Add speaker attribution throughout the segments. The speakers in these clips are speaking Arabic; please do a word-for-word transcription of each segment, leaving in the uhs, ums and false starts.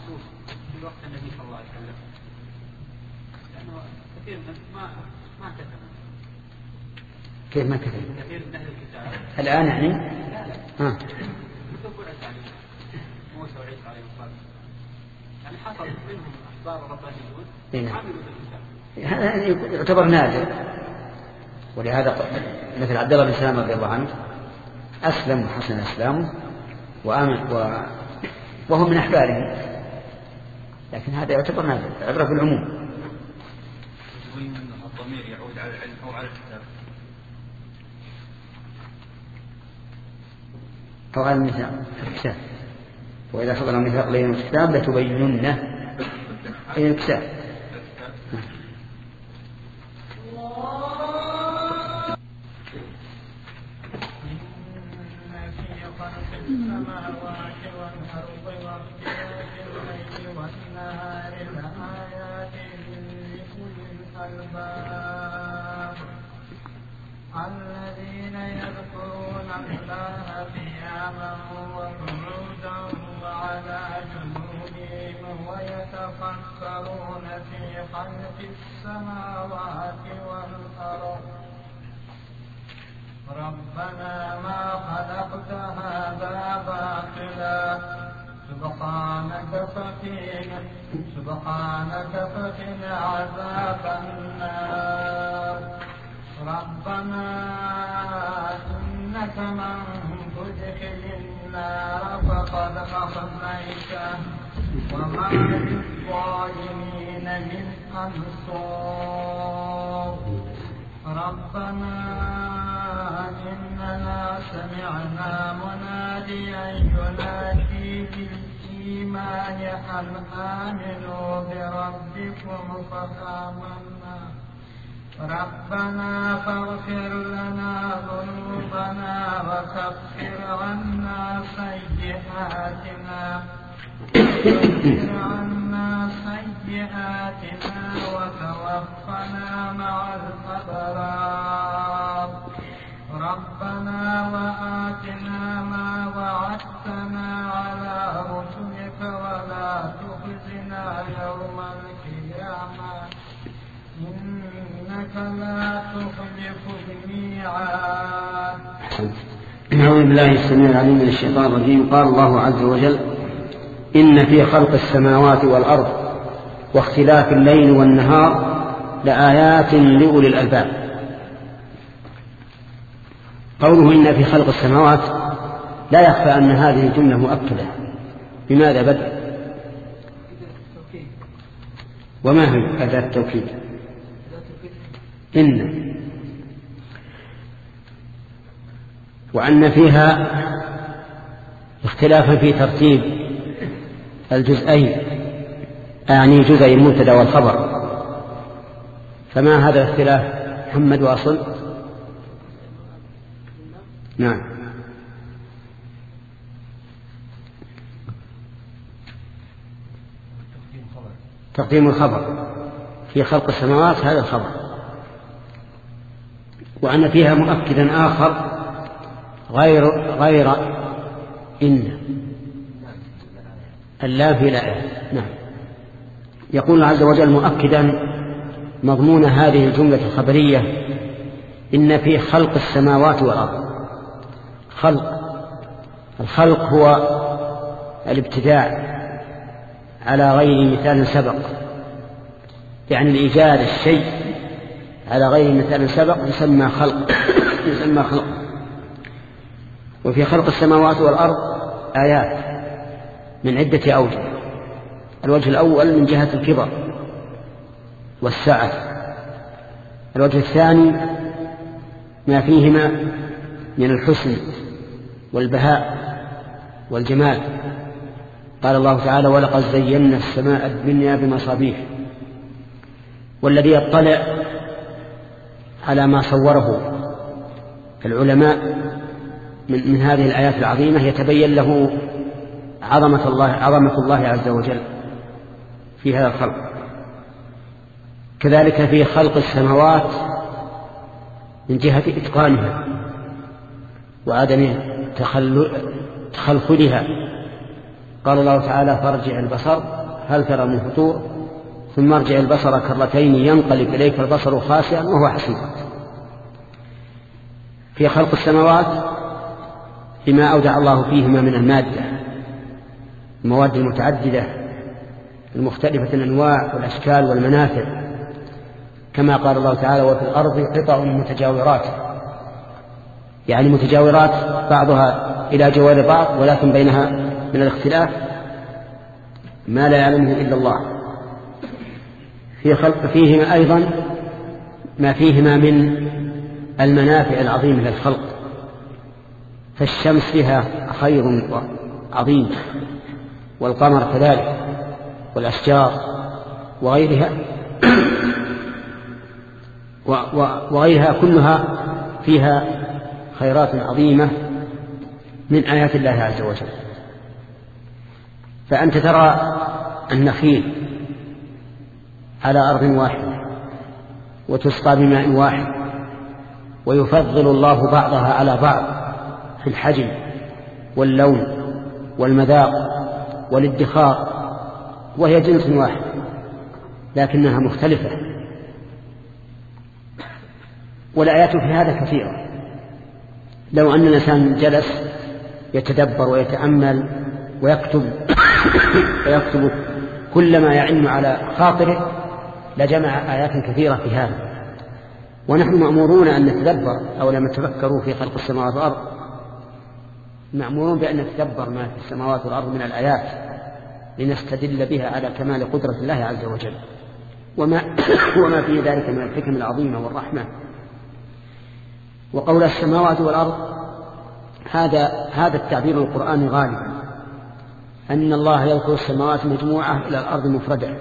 Speaker 1: مخصوص في وقت النبي صلى الله عليه وسلم؟ لأنه كثير من ما ما كتب.
Speaker 2: كيف ما كتب؟
Speaker 1: كثير من أهل الكتاب
Speaker 2: الآن يعني؟
Speaker 1: لا لا.
Speaker 2: ها.
Speaker 1: كتب عيسى عليه موسى وعيسى عليه الصلاة يعني حصل منهم أخبار ربانيون عملوا بالكتاب.
Speaker 2: هذا يعتبر نادر، ولهذا مثل عبد الله بن سلام رضي الله عنه أسلم وحسن إسلامه وآمن و... وهو من أحباره، لكن هذا يعتبر نادر، عبرة بالعموم.
Speaker 1: الضمير يعود على العلم أو على الكتاب
Speaker 2: أو على الميثاق الكتاب، وإذا حضر الميثاق لين الكتاب لتبيننه أي الكتاب.
Speaker 3: الذين يذكرون الله قياما وقعودا وعلى جنوبهم ويتفكرون في خلق السماوات والأرض ربنا ما خلقت هذا باطلا سبحانك فقنا سبحانك فقنا عذاب النار ربنا إنك من تدخل النار فقد أخزيته وما للظالمين من أنصار ربنا إننا سمعنا مناديا ينادي بالإيمان أن آمنوا بربكم فآمنا ربنا فاغفر لنا ذنوبنا وكفر عنا سيئاتنا وكفر عنا سيئاتنا وتوفنا مع الأبرار ربنا وآتنا ما وعدتنا على رسلك ولا تخزنا يوم القيامة إنك لا تخلف الميعاد.
Speaker 2: أعوذ بالله السميع العليم من الشيطان الرجيم. قال الله عز وجل إن في خلق السماوات والأرض واختلاف الليل والنهار لآيات لأولي الألباب. قوله إن في خلق السماوات لا يخفى أن هذه الجملة مؤكدة. بماذا بدأ؟ وما هي أداة التوكيد؟ إن وأن فيها اختلافا في ترتيب الجزئين، أعني جزء المبتدأ والخبر. فما هذا الاختلاف محمد واصل؟ نعم. تقديم الخبر في خلق السماوات هذا الخبر، وأن فيها مؤكدا آخر غير غير إن اللام في الآية. نعم. يقول عز وجل مؤكدا مضمون هذه الجملة الخبرية إن في خلق السماوات والأرض. خلق الخلق هو الابتداع على غير مثال سبق، يعني الإيجاد الشيء على غير مثال سبق يسمى خلق يسمى خلق. وفي خلق السماوات والأرض آيات من عدة أوجه. الوجه الأول من جهة الكبر والسعة، الوجه الثاني ما فيهما من الحسن والبهاء والجمال. قال الله تعالى ولقد زينا السماء الدنيا بمصابيح. والذي يطلع على ما صوره العلماء من, من هذه الآيات العظيمة يتبين له عظمة الله, عظمة الله عز وجل في هذا الخلق. كذلك في خلق السماوات من جهة قال الله تعالى فارجع البصر هل ترى من فطور ثم ارجع البصر كرتين ينقلب إليك البصر خاسئا وهو حسير. في خلق السماوات بما أودع الله فيهما من المادة، المواد المتعددة المختلفة الأنواع والأشكال والمنافع، كما قال الله تعالى وفي الأرض قطع متجاورات، يعني متجاورات بعضها إلى جوار بعض ولكن بينها من الاختلاف ما لا يعلمه إلا الله. في خلق فيهما أيضا ما فيهما من المنافع العظيمة للخلق، فالشمس فيها خير عظيم والقمر كذلك والأشجار وغيرها وغيرها كلها فيها خيرات عظيمة من آيات الله عز وجل. فأنت ترى النخيل على أرض واحدة وتسقى بماء واحد، ويفضل الله بعضها على بعض في الحجم واللون والمذاق والادخار، وهي جنس واحد لكنها مختلفة. والآيات في هذا كثيرة. لو أن الإنسان جلس يتدبر ويتأمل ويكتب ويكتب كل ما يعن على خاطره لجمع آيات كثيرة في هذا. ونحن مأمورون أن نتدبر، أو لم تفكروا في خلق السماوات والأرض، مأمورون بأن نتدبر ما في السماوات والأرض من الآيات لنستدل بها على كمال قدرة الله عز وجل وما, وما في ذلك من الحكم العظيمة والرحمة. وقول السماوات والأرض هذا هذا التعبير القرآني غالبا أن الله يذكر السماوات مجموعة إلى الأرض مفردة،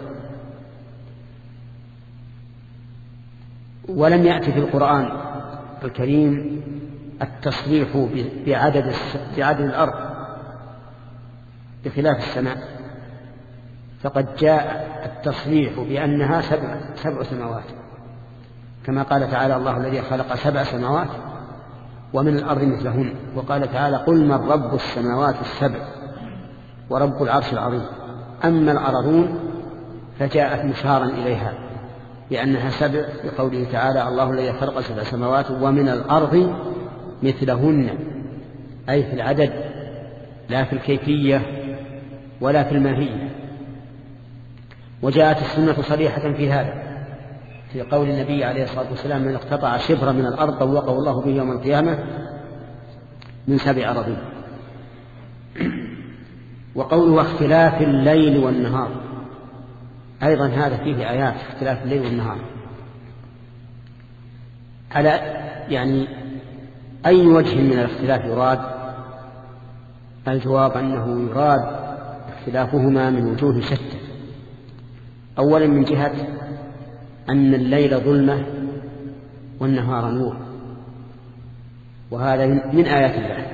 Speaker 2: ولم يأتي في القرآن الكريم التصريح بعدد بعدد الأرض بخلاف السماء، فقد جاء التصريح بأنها سبع, سبع سماوات، كما قال تعالى الله الذي خلق سبع سماوات ومن الأرض مثلهن، وقال تعالى قل من رب السماوات السبع ورب العرش العظيم. أما الأرضون فجاءت مشارا إليها لأنها سبع بقوله تعالى الله الذي خلق سبع سماوات ومن الأرض مثلهن، أي في العدد لا في الكيفية ولا في الماهية. وجاءت السنة صريحة في هذا في قول النبي عليه الصلاة والسلام من اقتطع شبرا من الأرض طوقه الله به يوم القيامة من سبع أراضين. وقوله اختلاف الليل والنهار أيضا هذا فيه آيات اختلاف الليل والنهار. على يعني أي وجه من الاختلاف يراد؟ الجواب أنه يراد اختلافهما من وجوه شتى. أولا من جهة أن الليل ظلمة والنهار نور، وهذا من آيات الله.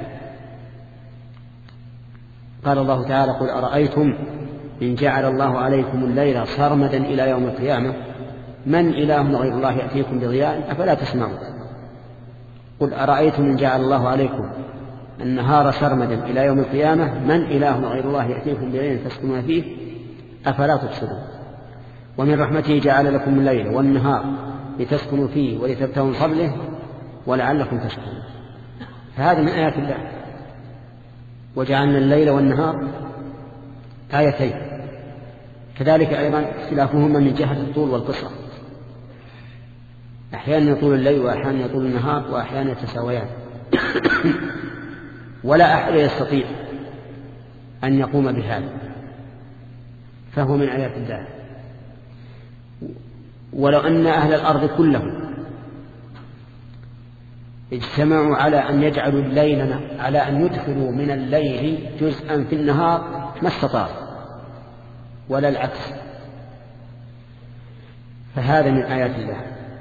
Speaker 2: قال الله تعالى قل أرأيتم إن جعل الله عليكم الليل سرمدا إلى يوم القيامة من إله غير الله يأتيكم بضياء أفلا تسمعون. قل أرأيتم إن جعل الله عليكم النهار سرمدا إلى يوم القيامة من إله غير الله يأتيكم بليل تسكنون فيه أفلا تبصرون. ومن رحمته جعل لكم الليل والنهار لتسكنوا فيه ولتبتغوا من فضله ولعلكم تشكرون. فهذا من آيات الله. وجعلنا الليل والنهار آيتين. كذلك أيضا اختلافهما من جهة الطول والقصر، أحيانا يطول الليل وأحيانا يطول النهار وأحيانا يتساويان ولا أحد يستطيع أن يقوم بهذا، فهو من آيات الله. ولو أن أهل الأرض كلهم اجتمعوا على أن يجعلوا الليل على أن يدخلوا من الليل جزءا في النهار ما استطاعوا، ولا العكس، فهذا من آيات الله.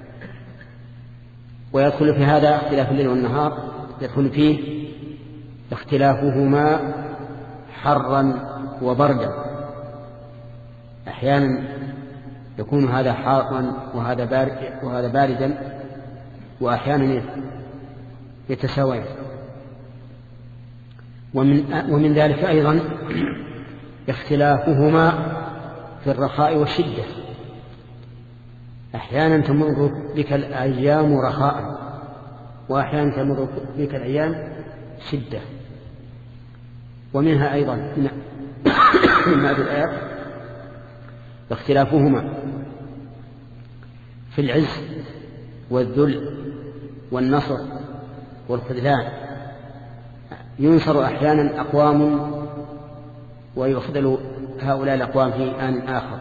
Speaker 2: ويدخل في هذا اختلاف الليل والنهار يدخل فيه اختلافهما حرا وبردا، أحيانا يكون هذا حارا وهذا بارد وهذا باردا، وأحيانا يتساويان. ومن, ومن ذلك أيضا اختلافهما في الرخاء والشدة. أحيانا تمر بك الأيام رخاء وأحيانا تمر بك الأيام شدة. ومنها أيضا من هذه الآيات اختلافهما في العز والذل والنصر والخذلان. ينصر أحيانا أقوام ويخذل هؤلاء الأقوام في آن آخر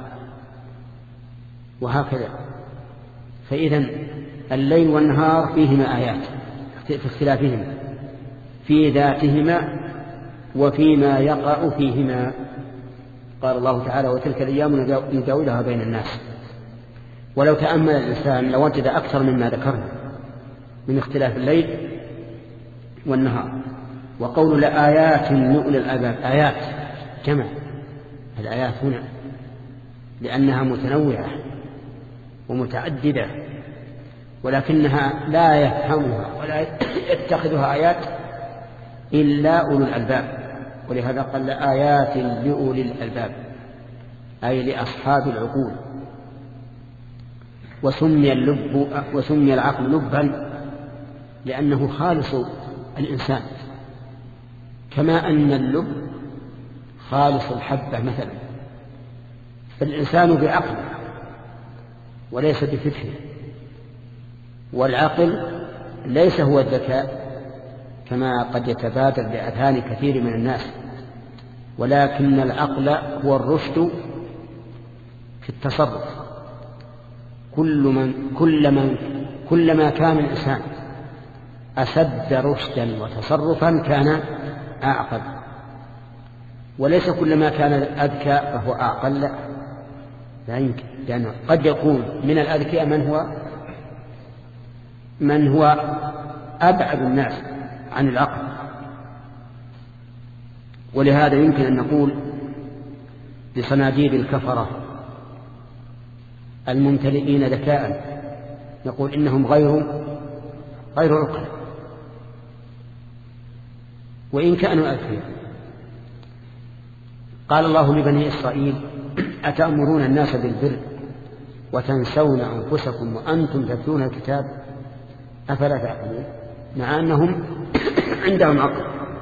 Speaker 2: وهكذا. فإذن الليل والنهار فيهما آيات في اختلافهما في ذاتهما وفيما يقع فيهما. قال الله تعالى وتلك الأيام نداولها بين الناس. ولو تأمل الإنسان لوجد أكثر مما ذكرنا من اختلاف الليل والنهار. وقول لآيات لأولي الألباب، آيات جمع الآيات هنا لأنها متنوعة ومتعددة، ولكنها لا يفهمها ولا يتخذها آيات إلا أولو الألباب. ولهذا قال آيات لأولي الألباب أي لأصحاب العقول. وسمي اللب وسمي العقل لبا لأنه خالص الإنسان، كما أن اللب خالص الحبة مثلا. فالإنسان بعقل وليس بفكره، والعقل ليس هو الذكاء كما قد يتبادر لأذهان كثير من الناس، ولكن العقل هو الرشد في التصرف. كل من كل من كلما كان الإنسان أسد رشدا وتصرفا كان أعقل، وليس كلما كان الأذكى فهو أعقل، لا, لا يمكن، لأنه قد يكون من الأذكياء من هو من هو أبعد الناس عن العقل. ولهذا يمكن أن نقول لصناديد الكفرة الممتلئين ذكاء نقول إنهم غير غير عقل وإن كانوا أذكياء. قال الله لبني إسرائيل أتأمرون الناس بالبر وتنسون أنفسكم وأنتم تتلون الكتاب أفلا تعقلون، مع أنهم عندهم عقل.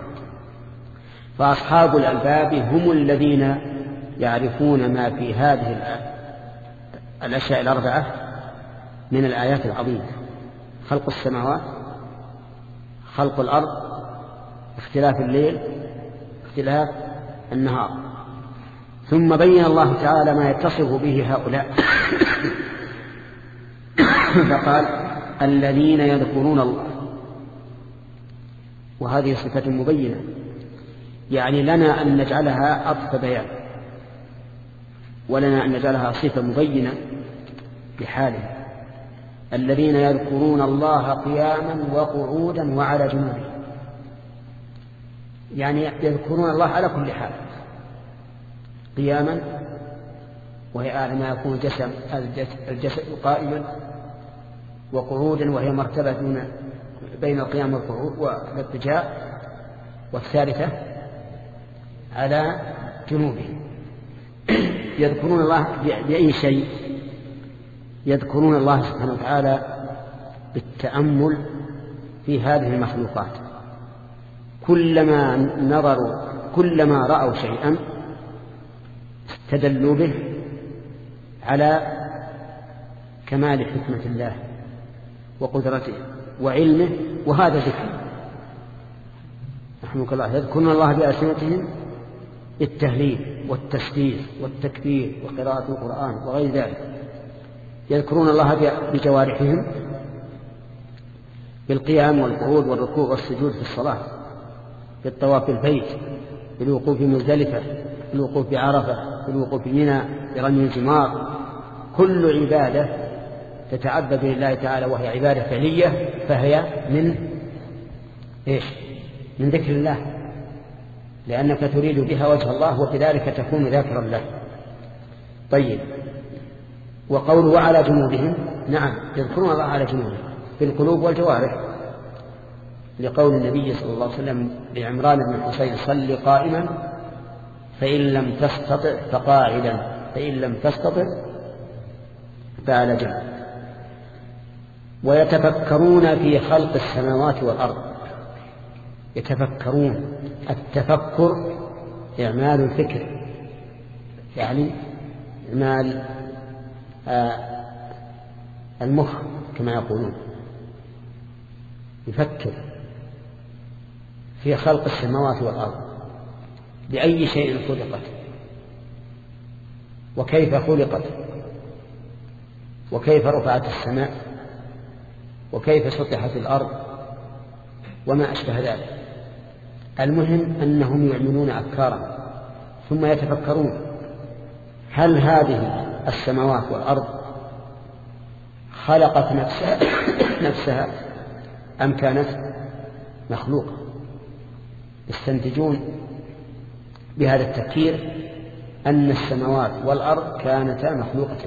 Speaker 2: فأصحاب الألباب هم الذين يعرفون ما في هذه الأشياء الأربعة من الآيات العظيمة: خلق السماوات، خلق الأرض، اختلاف الليل، اختلاف النهار. ثم بين الله تعالى ما يتصف به هؤلاء فقال الذين يذكرون الله، وهذه صفة مبينة، يعني لنا أن نجعلها عطف بيان، ولنا أن نجعلها صفة مبينة لحاله. الذين يذكرون الله قياما وقعودا وعلى جنوبهم، يعني يذكرون الله على كل حال، قياما وهي أعلى ما يكون جسم الجسد قائما، وقعودا وهي مرتبة دون بين القيام والقعود والاضطجاع، والثالثة على جنوبهم. يذكرون الله بأي شيء؟ يذكرون الله سبحانه وتعالى بالتأمل في هذه المخلوقات. كلما نظروا كلما رأوا شيئا استدلوا به على كمال حكمة الله وقدرته وعلمه، وهذا ذكر. رحمك الله. يذكرون الله بألسنتهم التهليل والتسبيح والتكبير وقراءة القرآن وغير ذلك. يذكرون الله بجوارحهم بالقيام والقعود والركوع والسجود في الصلاة، بالطواف البيت، بالوقوف مزدلفة، بالوقوف بعرفة، بالوقوف بمنى، برمي الجمار. كل عبادة تتعبد لله تعالى وهي عبادة فعلية فهي من إيش؟ من ذكر الله، لأنك تريد بها وجه الله وبذلك تكون ذاكرا له. طيب، وقوله وعلى جنوبهم، نعم يذكرون الله على جنوبهم في القلوب والجوارح، لقول النبي صلى الله عليه وسلم لعمران بن حسين: صل قائما فإن لم تستطع فقاعدا فإن لم تستطع فعلى جنب. ويتفكرون في خلق السماوات والأرض. يتفكرون، التفكر إعمال الفكر، يعني إعمال آه المخ كما يقولون، يفكر في خلق السماوات والأرض، بأي شيء خلقت، وكيف خلقت، وكيف رفعت السماء، وكيف سطحت الأرض، وما أشبه ذلك. المهم أنهم يعملون أفكارا ثم يتفكرون هل هذه السماوات والأرض خلقت نفسها, نفسها أم كانت مخلوقة. يستنتجون بهذا التفكير أن السماوات والأرض كانتا مخلوقتين،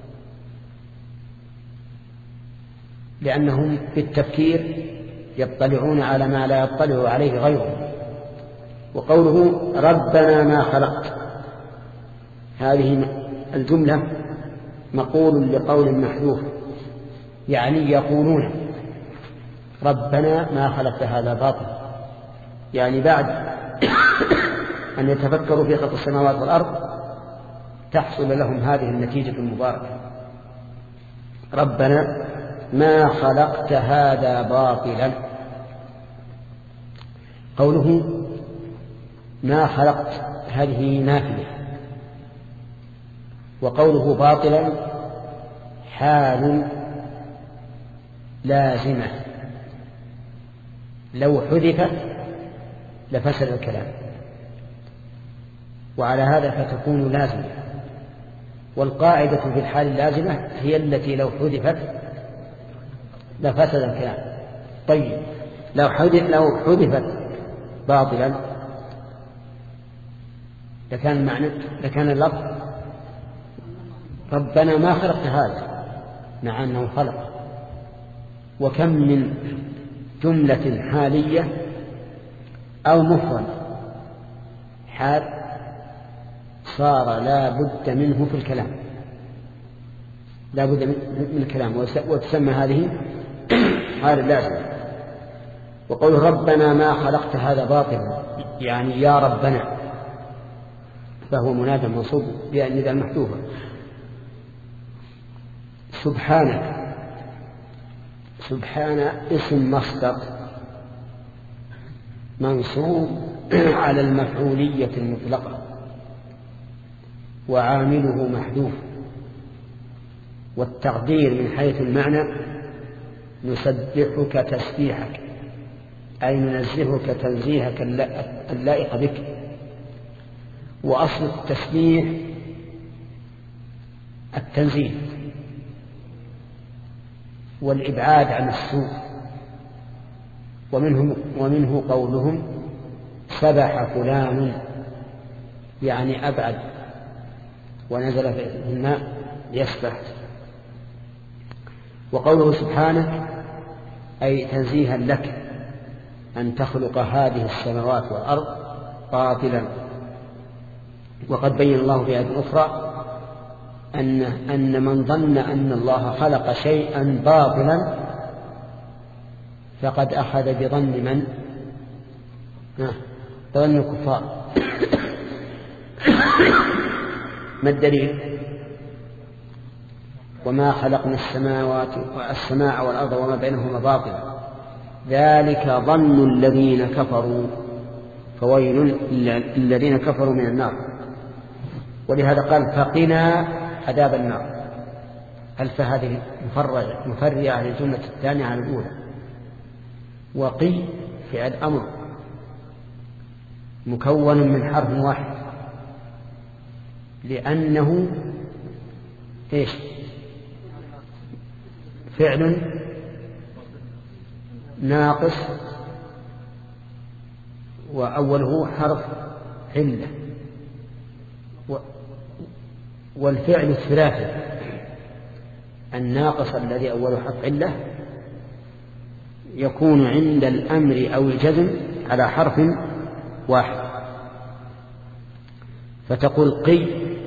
Speaker 2: لأنهم بالتفكير يطلعون على ما لا يطلع عليه غيرهم. وقوله ربنا ما خلقت، هذه الجملة مقول لقول محذوف، يعني يقولون ربنا ما خلقت هذا باطل، يعني بعد أن يتفكروا في خلق السماوات والأرض تحصل لهم هذه النتيجة المباركة. ربنا ما خلقت هذا باطلا. قوله ما خلقت هذه نافية، وقوله باطلا حال لازمة، لو حذفت لفسد الكلام، وعلى هذا فتكون لازمة. والقاعدة في الحال اللازمة هي التي لو حذفت لفسد الكلام. طيب لو حذف لو حذفت باطلا لكان المعنى لكان اللفظ ربنا ما خلقت هذا، مع أنه خلق. وكم من جملة حالية أو مفرد حال صار لا بد منه في الكلام، لا بد من الكلام، وتسمى هذه حال لازم. وقول ربنا ما خلقت هذا باطلا، يعني يا ربنا، فهو منادى منصوب بأن ذا المحذوفة. سبحانك، سبحان اسم مصدر منصوب على المفعولية المطلقة، وعامله محذوف. والتقدير من حيث المعنى نسبحك تسبيحك، أي ننزهك تنزيهك اللائق بك. وأصل التسبيح التنزيه والإبعاد عن السوء، ومنه, ومنه قولهم سبح فلان، يعني أبعد ونزل في الماء يسبح. وقوله سبحانك أي تنزيها لك أن تخلق هذه السماوات والأرض باطلا. وقد بين الله في آية أخرى أن, أن من ظن أن الله خلق شيئا باطلا فقد أخذ بظن من؟ بظن الكفار. ما الدليل؟ وما خلقنا السماوات والسماء والأرض وما بينهما باطلا ذلك ظن الذين كفروا فويل للذين كفروا من النار. ولهذا قال فقنا عذاب النار. ألف هذه مفرعة للجملة الثانية على الأولى. وقي فعل أمر مكون من حرف واحد، لأنه إيش؟ فعل ناقص وأوله حرف علة، والفعل الثلاثي الناقص الذي أوله حرف علة يكون عند الأمر أو الجزم على حرف واحد. فتقول قي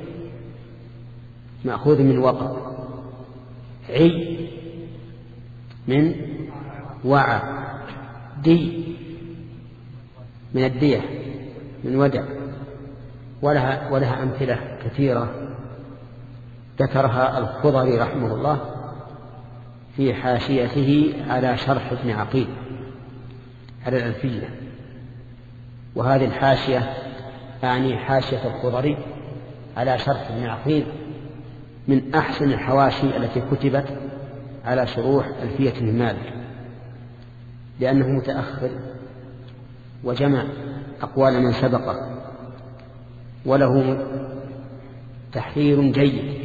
Speaker 2: مأخوذ من وقع، عي من وعى، دي من الدية من ودع. ولها, ولها أمثلة كثيرة ذكرها الخضري رحمه الله في حاشيته على شرح ابن عقيل على الألفية. وهذه الحاشية أعني حاشية الخضري على شرح ابن عقيل من أحسن الحواشي التي كتبت على شروح ألفية ابن مالك، لأنه متأخر وجمع أقوال من سبقه، وله تحرير جيد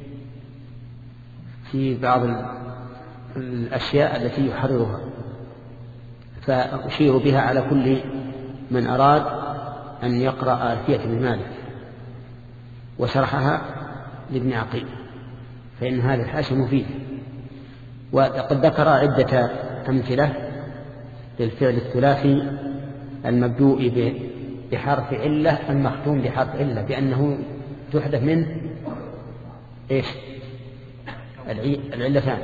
Speaker 2: في بعض الأشياء التي يحررها، فأشير بها على كل من أراد أن يقرأ ألفية ابن مالك وشرحها لابن عقيل، فإن هذه الحاشية مفيدة. وقد ذكر عدة أمثلة للفعل الثلاثي المبدوء بحرف علة المختوم بحرف علة، بأنه تحدث منه إيش العلتان.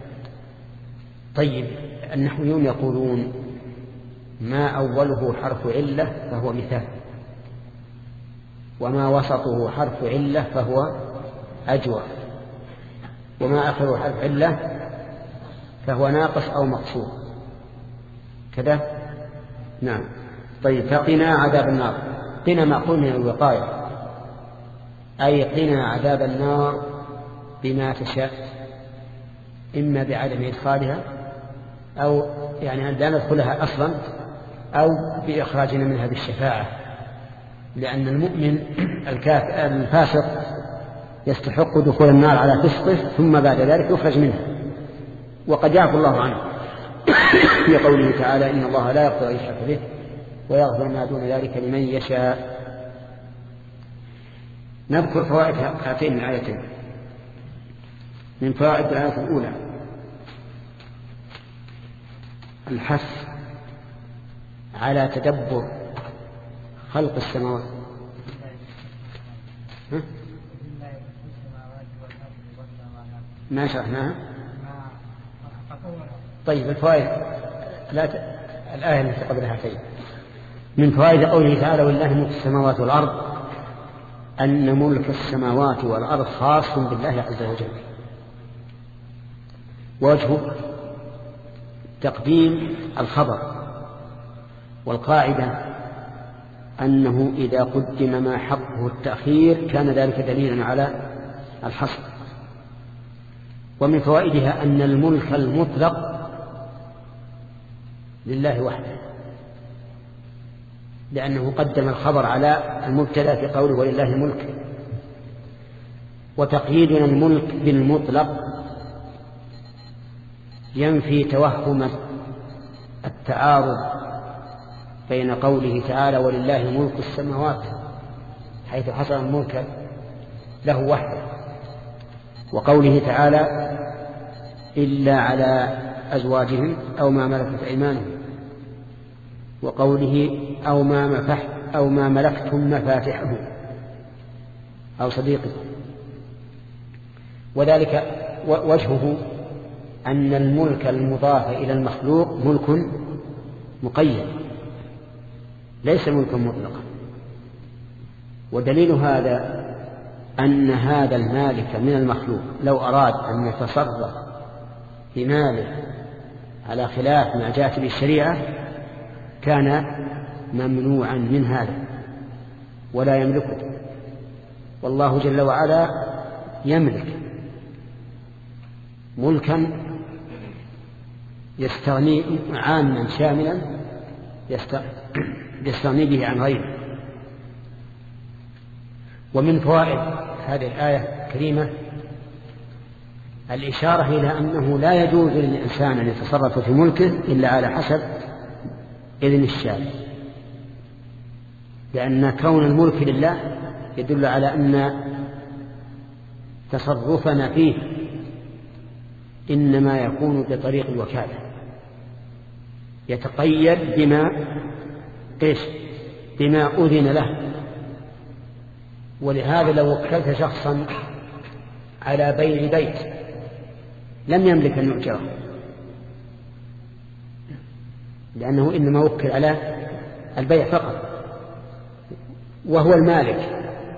Speaker 2: طيب النحويون يقولون ما أوله حرف علة فهو مثال، وما وسطه حرف علة فهو أجوف، وما آخره حرف علة فهو ناقص أو مقصور كذا. نعم. طيب فقنا عذاب النار، قنا مأخوذ من الوقاية، أي قنا عذاب النار بما تشاء، إما بعدم إدخالها أو يعني أن لا ندخلها أصلا، أو بإخراجنا منها بالشفاعة، لأن المؤمن الفاسق يستحق دخول النار على فسقه ثم بعد ذلك يخرج منها، وقد يعفو الله عنه في قوله تعالى إن الله لا يغفر أن يشرك به ويغفر ما دون ذلك لمن يشاء. نذكر فوائد هاتين الآيتين. من فوائد الآية الأولى الحث على تدبر خلق السماوات. ما شرحناها. طيب الفوائد لا ت... الآية التي قبل هاتين. من فوائد قوله تعالى ولله ملك السماوات والأرض أن ملك السماوات والأرض خاص بالله عز وجل. وجهه تقديم الخبر، والقاعدة أنه إذا قدم ما حقه التأخير كان ذلك دليلا على الحصر. ومن فوائدها أن الملك المطلق لله وحده، لأنه قدم الخبر على المبتدأ في قوله ولله الملك. وتقييدنا الملك بالمطلق ينفي توهم التعارض بين قوله تعالى ولله ملك السماوات حيث حصل الملك له وحده، وقوله تعالى إلا على أزواجهم أو ما ملكت أيمانهم، وقوله أو ما مفح أو ما ملكتم مفاتحه أو صديقه. وذلك وجهه أن الملك المضاف إلى المخلوق ملك مقيد ليس ملكا مطلقا. ودليل هذا أن هذا المالك من المخلوق لو أراد أن يتصرف بماله على خلاف ما جاءت به الشريعة كان ممنوعا من هذا ولا يملكه. والله جل وعلا يملك ملكا يستغني عاما شاملا يستغني به عن غيره. ومن فوائد هذه الآية الكريمة الإشارة إلى أنه لا يجوز للإنسان أن يتصرف في ملكه إلا على حسب إذن الشارع، لأن كون الملك لله يدل على أن تصرفنا فيه إنما يكون بطريق الوكالة، يتقيد بما إيش بما أذن له ولهذا لو وكلت شخصا على بيع بيت لم يملك أن يؤجره، لأنه إنما وكل على البيع فقط وهو المالك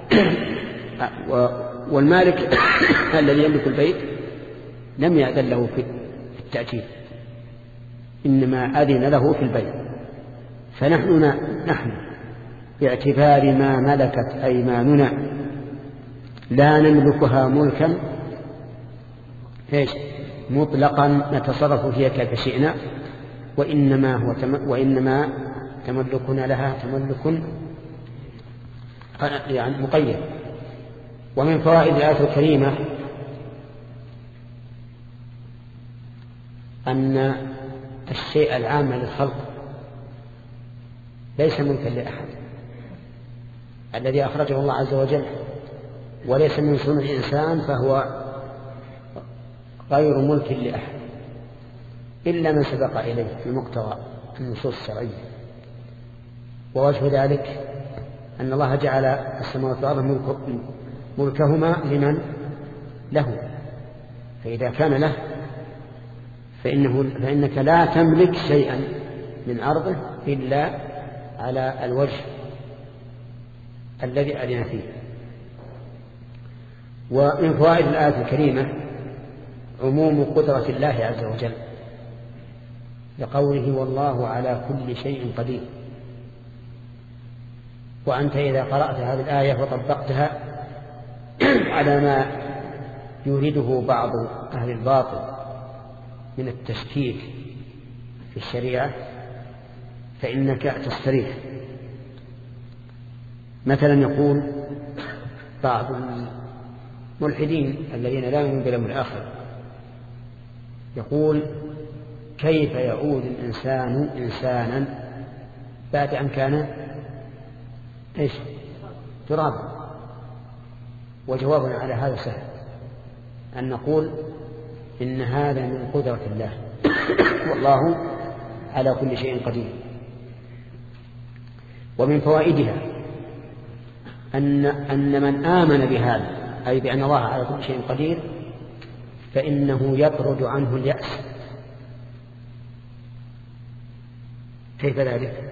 Speaker 2: والمالك الذي يملك البيت لم يأذن له في التأجير، إنما أذن له في البيع. فنحن نحن باعتبار ما ملكت أيماننا لا نملكها ملكا إيش مطلقا نتصرف فيها كيف شئنا، وإنما هو تم وإنما تملكنا لها تملك يعني مقيد. ومن فوائد الآية الكريمة أن الشيء العام للخلق ليس ملكا لأحد، الذي أخرجه الله عز وجل وليس من صنع الإنسان فهو غير ملك لأحد إلا من سبق إليه في مقتضى النصوص الشرعية. ووجه ذلك أن الله جعل السماوات والأرض ملكهما لمن له، فإذا كان له فإنه فإنك لا تملك شيئا من أرضه إلا على الوجه الذي أذن فيه. ومن فوائد الآية الكريمة عموم قدرة الله عز وجل لقوله والله على كل شيء قدير. وأنت إذا قرأت هذه الآية وطبقتها على ما يريده بعض أهل الباطل من التشكيك في الشريعة فإنك تستريح. مثلا يقول بعض الملحدين الذين لا يؤمنون باليوم الآخر يقول كيف يعود الإنسان إنسانا بعد أن كان إيش ترابا؟ وجوابنا على هذا سهل، أن نقول إن هذا من قدرة الله والله على كل شيء قدير. ومن فوائدها أن, أن من آمن بهذا أي بأن الله على كل شيء قدير فإنه يطرد عنه اليأس. كيف ذلك؟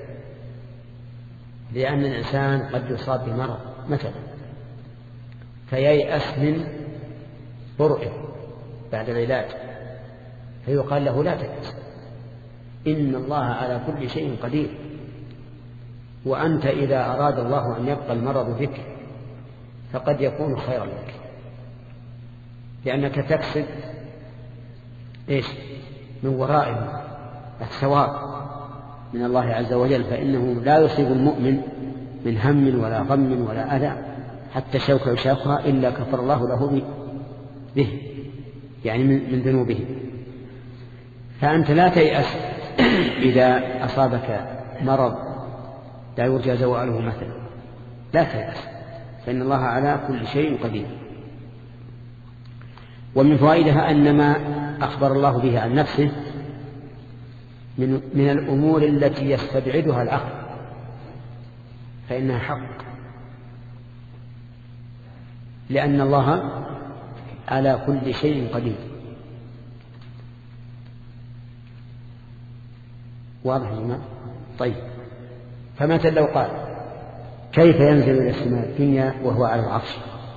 Speaker 2: لأن الإنسان قد يصاب بمرض مثلا فييأس من برئه بعد العلاج فيقال له لا تيأس إن الله على كل شيء قدير، وأنت إذا أراد الله أن يبقى المرض بك فقد يكون خيرا لك لأنك تكسب إيش من ورائه الثواب من الله عز وجل، فإنه لا يصيب المؤمن من هم ولا غم ولا أذى حتى شوك يشاقها إلا كفر الله له به يعني من ذنوبه. فأنت لا تيأس إذا أصابك مرض لا يرجى زواله مثلا، لا تيأس فإن الله على كل شيء قدير. ومن فوائدها أن ما أخبر الله به عن نفسه من, من الأمور التي يستبعدها العقل فإنها حق، لأن الله على كل شيء قدير. واضح يا جماعة؟ طيب فمثلا لو قال كيف ينزل إلى السماء الدنيا وهو على العرش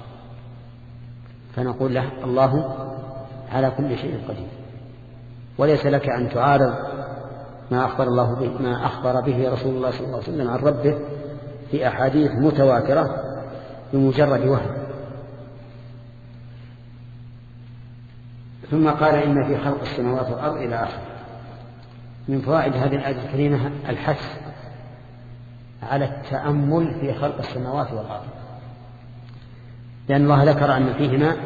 Speaker 2: فنقول له الله على كل شيء قدير، وليس لك أن تعارض ما أخبر الله به ما أخبر به رسول الله صلى الله عليه وسلم عن ربه في أحاديث متواترة بمجرد وهم. ثم قال إن في خلق السماوات والأرض إلى آخره. من فوائد هذه الآية الكريمة الحث على التأمل في خلق السماوات والأرض، لأن الله ذكر أن فيهما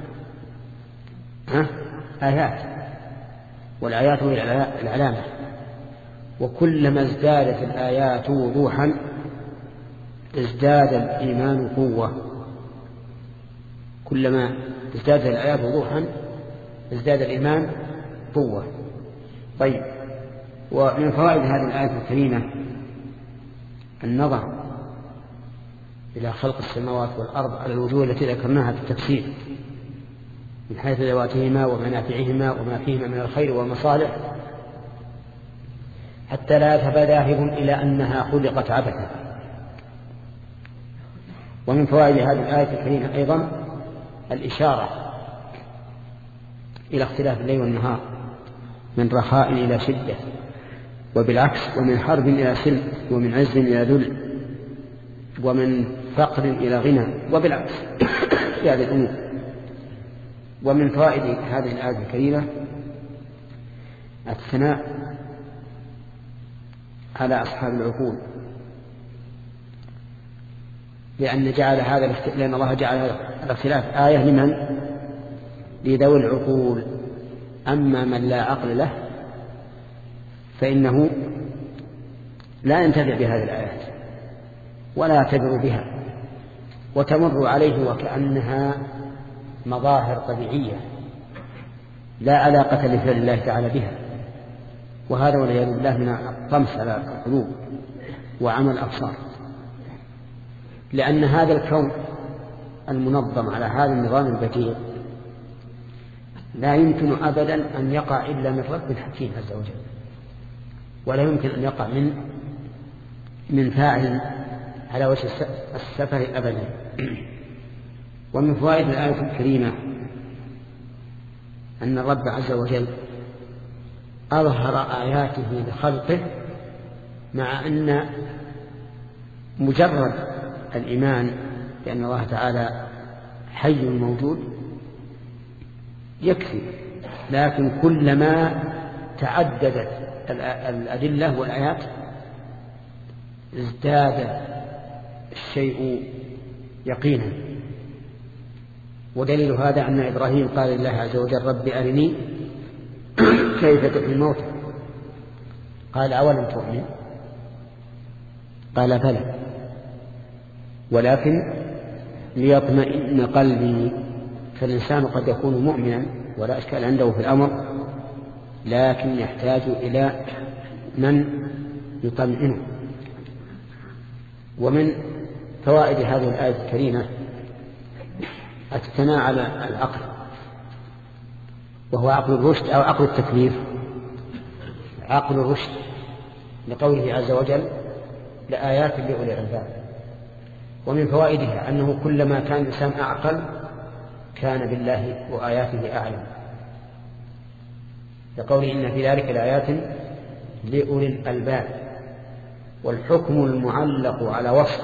Speaker 2: آيات، والآيات هي العلامة، وكلما ازدادت الآيات وضوحا ازداد الإيمان قوة. كلما ازدادت الآيات وضوحا ازداد الإيمان قوة. طيب ومن فوائد هذه الآية الكريمة النظر إلى خلق السماوات والأرض على الوجوه التي ذكرناها في التفسير من حيث ذواتهما ومنافعهما وما فيهما من الخير والمصالح، حتى لا يذهب ذاهب إلى أنها خلقت عبثا. ومن فوائد هذه الآية الكريمة أيضا الإشارة إلى اختلاف الليل والنهار، من رخاء إلى شدة، وبالعكس، ومن حرب إلى سلم، ومن عز إلى ذل، ومن فقر إلى غنى، وبالعكس في هذه الأمور. ومن فوائد هذه الآية الكريمة الثناء على أصحاب العقول، لأن جعل هذا لأن الله جعل هذا الاختلاف آية لمن؟ لذوي العقول. أما من لا عقل له فإنه لا ينتفع بهذه الآيات ولا يعتبر بها، وتمر عليه وكأنها مظاهر طبيعية لا علاقة لفعل الله تعالى بها، وهذا والعياذ بالله من الطمس على القلوب وعمى الأبصار. لأن هذا الكون المنظم على هذا النظام البديع لا يمكن أبدا أن يقع إلا من رب حكيم عز وجل، ولا يمكن أن يقع من من فاعل على وجه السفر أبدا. ومن فوائد الآية الكريمة أن الرب عز وجل أظهر آياته لخلقه، مع أن مجرد الإيمان بأن الله تعالى حي موجود يكفي، لكن كلما تعددت الأدلة والآيات ازداد الشيء يقينا. ودليل هذا أن إبراهيم قال لله عز وجل رب أرني كيف تحيي الموتى، قال أولم تؤمن؟ قال بلى ولكن ليطمئن قلبي. فالإنسان قد يكون مؤمنا ولا أشكال عنده في الأمر، لكن يحتاج إلى من يطمئنه. ومن فوائد هذه الآية الكريمة الثناء على العقل، وهو عقل الرشد أو عقل التكليف، عقل الرشد، لقوله عز وجل لآيات لأولي الألباب. ومن فوائدها أنه كلما كان الإنسان أعقل كان بالله وآياته أعلم، لقوله إن في ذلك لآيات لأولي الألباب. والحكم المعلق على وصف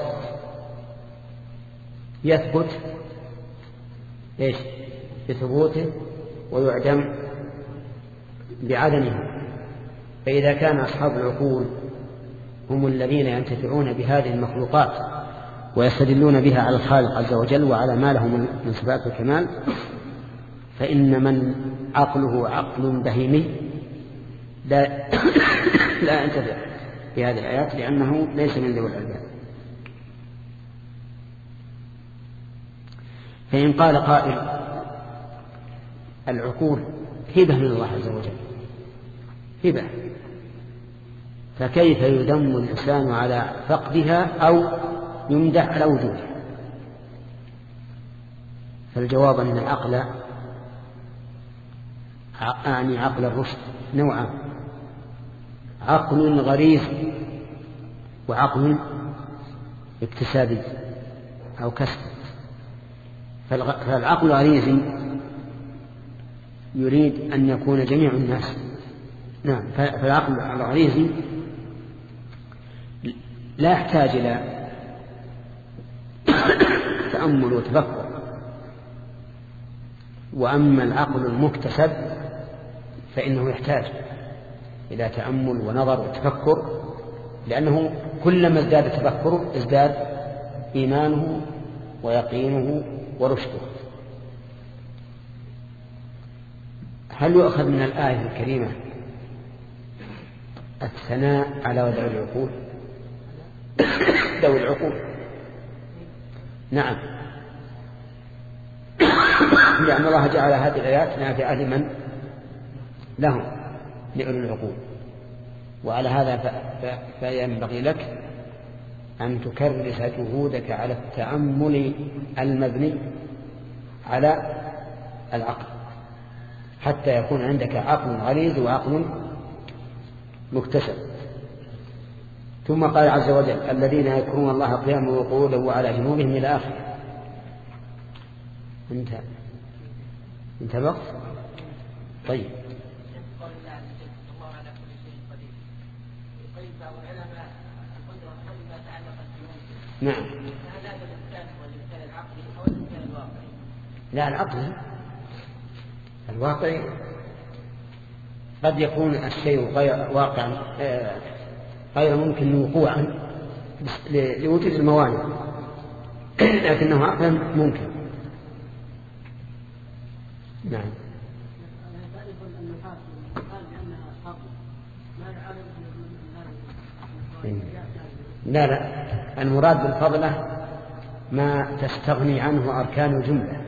Speaker 2: يثبت إيش؟ بثبوته ويعدم بعدمه. فإذا كان أصحاب العقول هم الذين ينتفعون بهذه المخلوقات ويستدلون بها على الخالق عز وجل وعلى ما له من صفات الكمال، فإن من عقله عقل بهيمي لا لا ينتفع بهذه الآيات، لأنه ليس من ذوي الألباب. فإن قال قائل العقول هبة من الله عز وجل، هبة، فكيف يذم الإنسان على فقدها أو يمدح على وجودها؟ فالجواب أن العقل أعني عقل الرشد نوعا، عقل غريزي وعقل اكتسابي أو كسب. فالعقل الغريزي يريد أن يكون جميع الناس، نعم، فالعقل الغريزي لا يحتاج إلى تأمل وتفكر. وأما العقل المكتسب فإنه يحتاج إلى تأمل ونظر وتفكر، لأنه كلما ازداد تفكره ازداد إيمانه ويقينه ورشده. هل يؤخذ من الآية الكريمة الثناء على ذوي العقول؟ ذوي العقول نعم، لأن الله جعل هذه الآيات نافعة لمن لهم لأولي العقول. وعلى هذا فينبغي لك أن تكرس جهودك على التأمل المبني على العقل حتى يكون عندك عقل غليظ وعقل مكتسب. ثم قال عز وجل الذين يذكرون الله قياما وقعودا وعلى جنوبهم إلى آخره. انتهى انتهى الوقت. طيب نعم. لا العقل الواقع قد يكون الشيء غير واقعا غير ممكن وقوعا لوجود الموانع لكنه عقلا ممكن. نعم. لا لا المراد بالفضلة ما تستغني عنه أركان الجملة.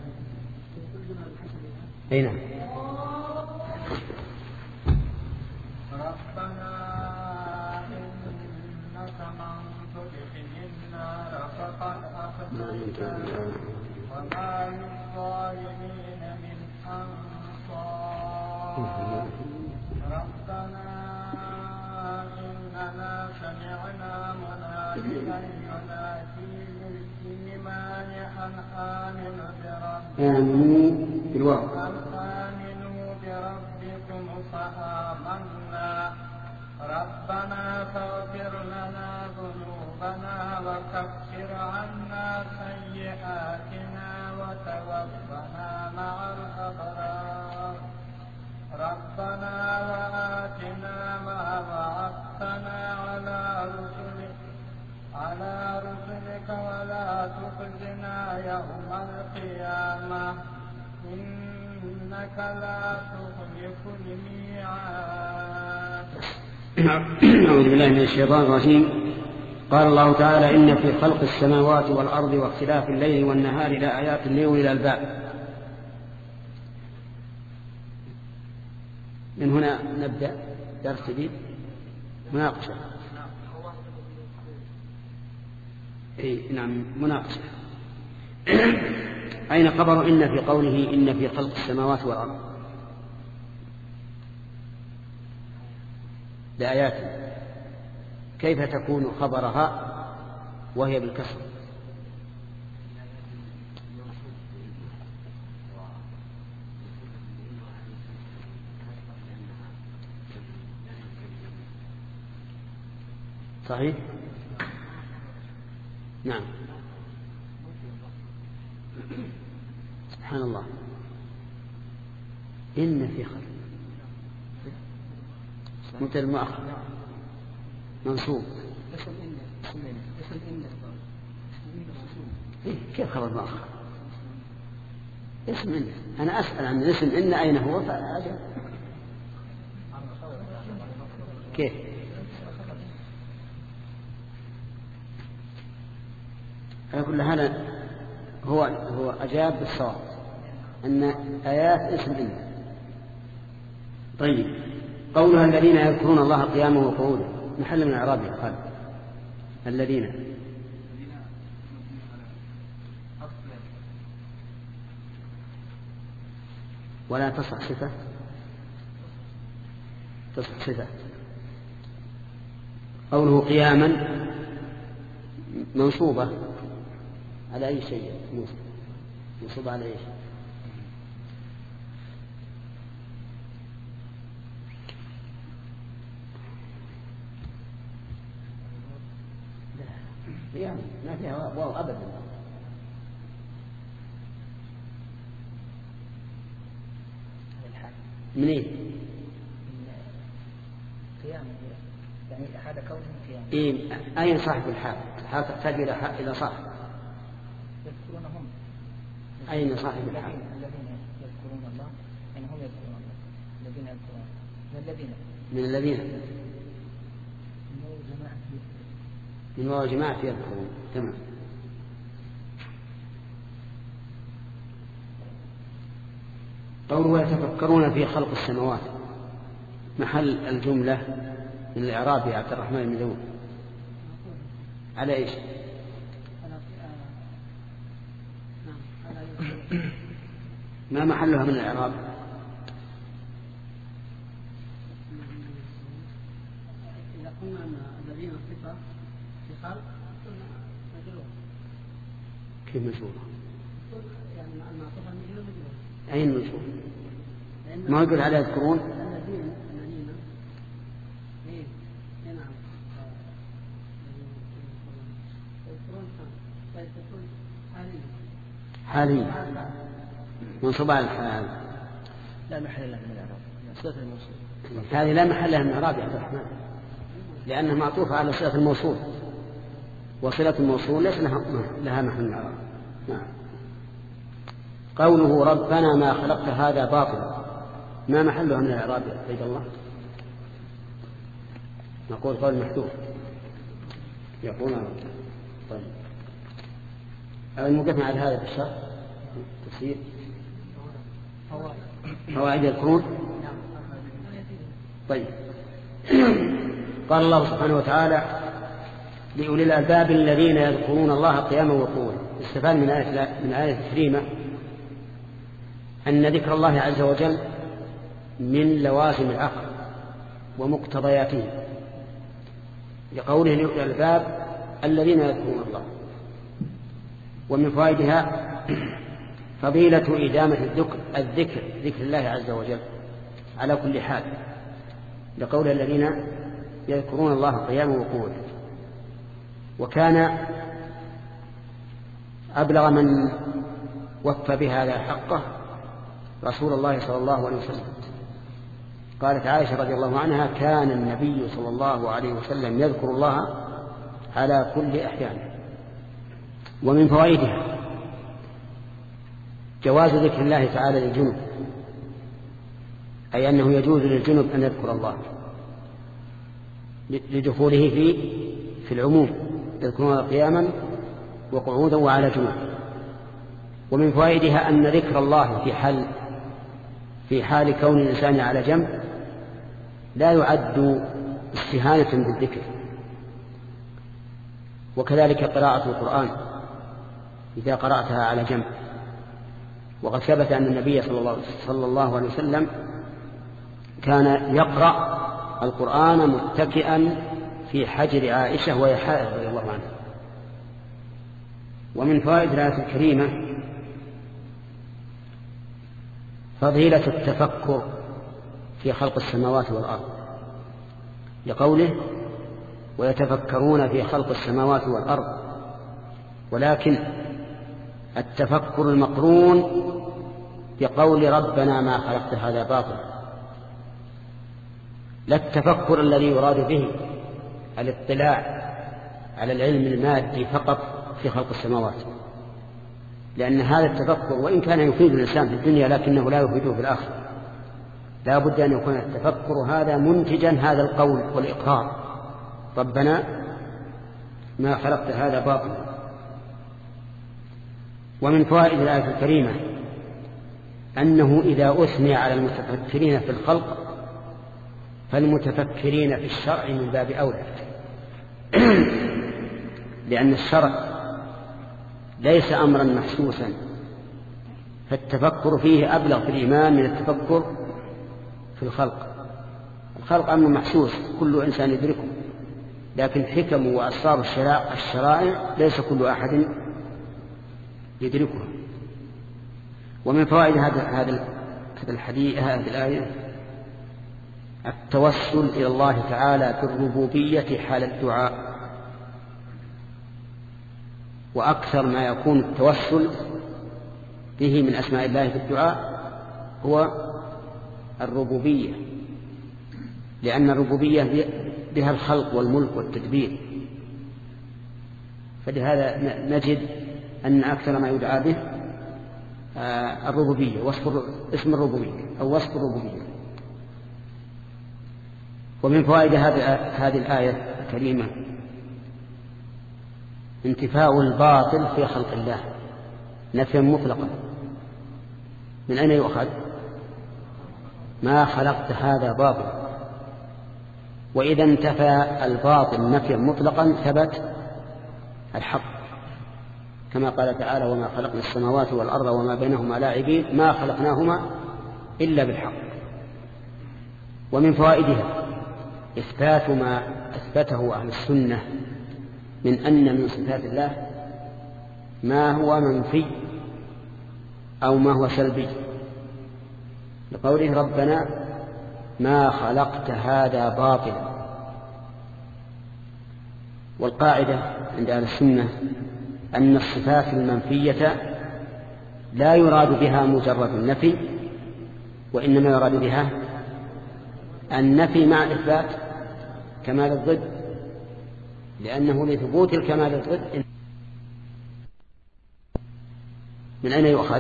Speaker 2: أي نعم.
Speaker 3: ربنا إنك من تدخل النار فقد أخزيته وما للظالمين من أنصار. ربنا إننا سمعنا مناديا ينادي للإيمان أن آمنوا بربكم فآمنا. ربنا فاغفر لنا ذنوبنا وكفر عنا سيئاتنا وتوفنا مع الأبرار. ربنا وآتنا ما وعدتنا على رسلك على رسلك ولا تخزنا يوم القيامة إنك لا تخلف الميعاد.
Speaker 2: أعوذ بالله من الشيطان الرجيم. قال الله تعالى إن في خلق السماوات والأرض واختلاف الليل والنهار لآيات لأولي الألباب. من هنا نبدأ درس جديد مناقشة. إيه نعم مناقشة. أين خبر إن في قوله إن في خلق السماوات والأرض لآيات كيف تكون خبرها وهي بالكسر؟ صحيح؟ نعم. سبحان الله. إن في خلق مبتدأ مؤخر منصوب. إيه كيف خبر مؤخر؟ اسم إن. أنا أسأل عن اسم إن أين هو فأجل. كيف؟ على كل هذا هو هو أجاب بالصواب أن آيات اسم إن. طيب قولها الذين يذكرون الله قياما وقعودا محل من إعرابها قال الذين ولا تصح صفة تصح صفة. قوله قياما منصوبة على أي شيء منصوبة على أي شيء؟ قياما ما فيها واو أبدا. منين؟
Speaker 4: قيام يعني هذا كونه قيام.
Speaker 2: إيه أين صاحب الحال؟ الحال تحتاج إلى إلى صاحب.
Speaker 4: يذكرونهم.
Speaker 2: أين صاحب الحال؟
Speaker 4: الذين يذكرون الله يعني هم يذكرون الله. الذين يذكرون من الذين
Speaker 2: من الذين من واو جماعة يذكرون. تمام. قوله يتفكرون في خلق السماوات محل الجملة من الإعراب يا عبد الرحمن بن داود. على إيش؟ ما محلها من الإعراب؟
Speaker 1: إذا قلنا أن الذين صفة في خلق مجرور.
Speaker 2: كيف مجرور؟
Speaker 1: يعني المعطوف على المجرور مجرور.
Speaker 2: أين مجرور؟ ما يقول على يذكرون؟
Speaker 1: الذين الذين إيه نعم يذكرون فيكون
Speaker 2: حاليا منصوب على الحال
Speaker 4: لا محل لها من الإعراب صلة الموصول.
Speaker 2: هذه لا محل لها من الإعراب يا عبد الرحمن لأنها معطوفة على صلة الموصول وصلة الموصول ليس لها محل من الإعراب. نعم. قوله ربنا ما خلقت هذا باطلا ما محلها من الإعراب يا عبد الله؟ نقول قول محذوف يقول طيب المقدمة على هذا بالشرح تفسير فوائد يذكرون. طيب قال الله سبحانه وتعالى لأولي الألباب الذين يذكرون الله قياما وقعودا. استفاد من آية من آية الكريمة أن ذكر الله عز وجل من لوازم العقل ومقتضياته لقوله لأولي الألباب الذين يذكرون الله. ومن فوائدها فضيلة إدامة الذكر الذكر ذكر الله عز وجل على كل حال لقول الذين يذكرون الله قياما وقعودا. وكان أبلغ من وفى بهذا حقه رسول الله صلى الله عليه وسلم. قالت عائشة رضي الله عنها كان النبي صلى الله عليه وسلم يذكر الله على كل أحيانه. ومن فوائدها جواز ذكر الله تعالى للجنب أي أنه يجوز للجنب أن يذكر الله لدخوله في في العموم يذكرون قياما وقعودا وعلى جنوب. ومن فوائدها أن ذكر الله في حال في حال كون الإنسان على جنب لا يعد استهانة بالذكر. وكذلك قراءة القرآن إذا قرأتها على جنب. وقد ثبت أن النبي صلى الله عليه وسلم كان يقرأ القرآن متكئا في حجر عائشة وهي حائض رضي الله عنها. ومن فوائد الآية الكريمة فضيلة التفكر في خلق السماوات والأرض لقوله ويتفكرون في خلق السماوات والأرض. ولكن التفكر المقرون بقول ربنا ما خلقت هذا باطل لا التفكر الذي يراد به الاطلاع على العلم المادي فقط في خلق السماوات. لأن هذا التفكر وإن كان يفيد الإنسان في الدنيا لكنه لا يفيده في الآخرة. لا بد أن يكون التفكر هذا منتجا هذا القول والإقرار ربنا ما خلقت هذا باطلا. ومن فوائد الآية الكريمة أنه إذا أثني على المتفكرين في الخلق فالمتفكرين في الشرع من باب أولى لأن الشرع ليس أمرا محسوسا فالتفكر فيه أبلغ في الإيمان من التفكر في الخلق. الخلق أمر محسوس كل إنسان يدركه لكن حكم وأسرار الشرائع ليس كل أحد يدركها. ومن فوائد هذا هذا الحديث هذه الآية التوسل إلى الله تعالى بالربوبية حال الدعاء. وأكثر ما يكون التوسل به من أسماء الله في الدعاء هو الربوبية لأن الربوبية بها الخلق والملك والتدبير. فلهذا نجد أن أكثر ما يدعى به الربوبية وصف اسم الربوبية أو وصف الربوبية. ومن فوائد هذه الآية الكريمة انتفاء الباطل في خلق الله نفيا مطلقا. من أين يؤخذ؟ ما خلقت هذا باطل. وإذا انتفى الباطل نفيا مطلقا ثبت الحق، كما قال تعالى وما خلقنا السماوات والأرض وما بينهما لاعبين ما خلقناهما إلا بالحق. ومن فوائدها إثبات ما أثبته أهل السنة من أن من صفات الله ما هو منفي أو ما هو سلبي، لقوله ربنا ما خلقت هذا باطلا. والقاعدة عند أهل السنة أن الصفات المنفية لا يراد بها مجرد النفي، وإنما يراد بها النفي مع إثبات كمال الضد، لأنه لثبوت الكمال الضد من أين يؤخذ؟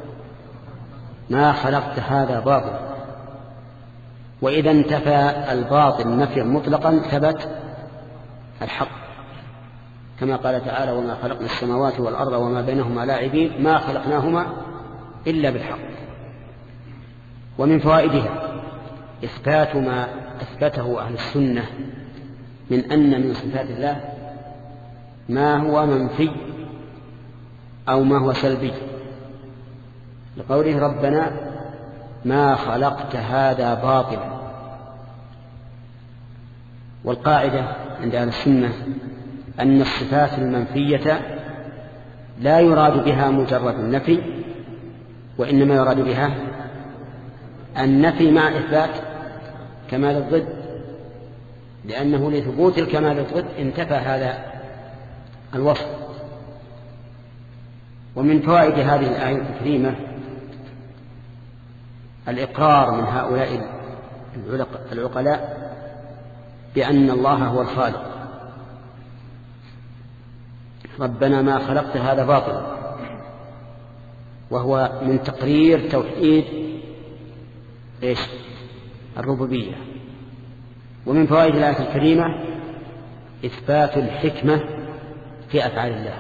Speaker 2: ما خلقت هذا باطل. وإذا انتفى الباطل نفيا مطلقا ثبت الحق، كما قال تعالى وما خلقنا السماوات والأرض وما بينهما لاعبين ما خلقناهما إلا بالحق. ومن فوائدها إثبات ما أثبته أهل السنة من أن من صفات الله ما هو منفي أو ما هو سلبي، لقوله ربنا ما خلقت هذا باطلا. والقاعدة عند أهل السنة أن الصفات المنفية لا يراد بها مجرد النفي، وإنما يراد بها النفي مع إثبات كمال الضد، لأنه لثبوت الكمال الضد انتفى هذا الوصف. ومن فوائد هذه الآية الكريمة الإقرار من هؤلاء العقلاء بأن الله هو الخالق. ربنا ما خلقت هذا باطلا، وهو من تقرير توحيد إيش؟ الربوبية. ومن فوائد الآية الكريمة إثبات الحكمة في أفعال الله،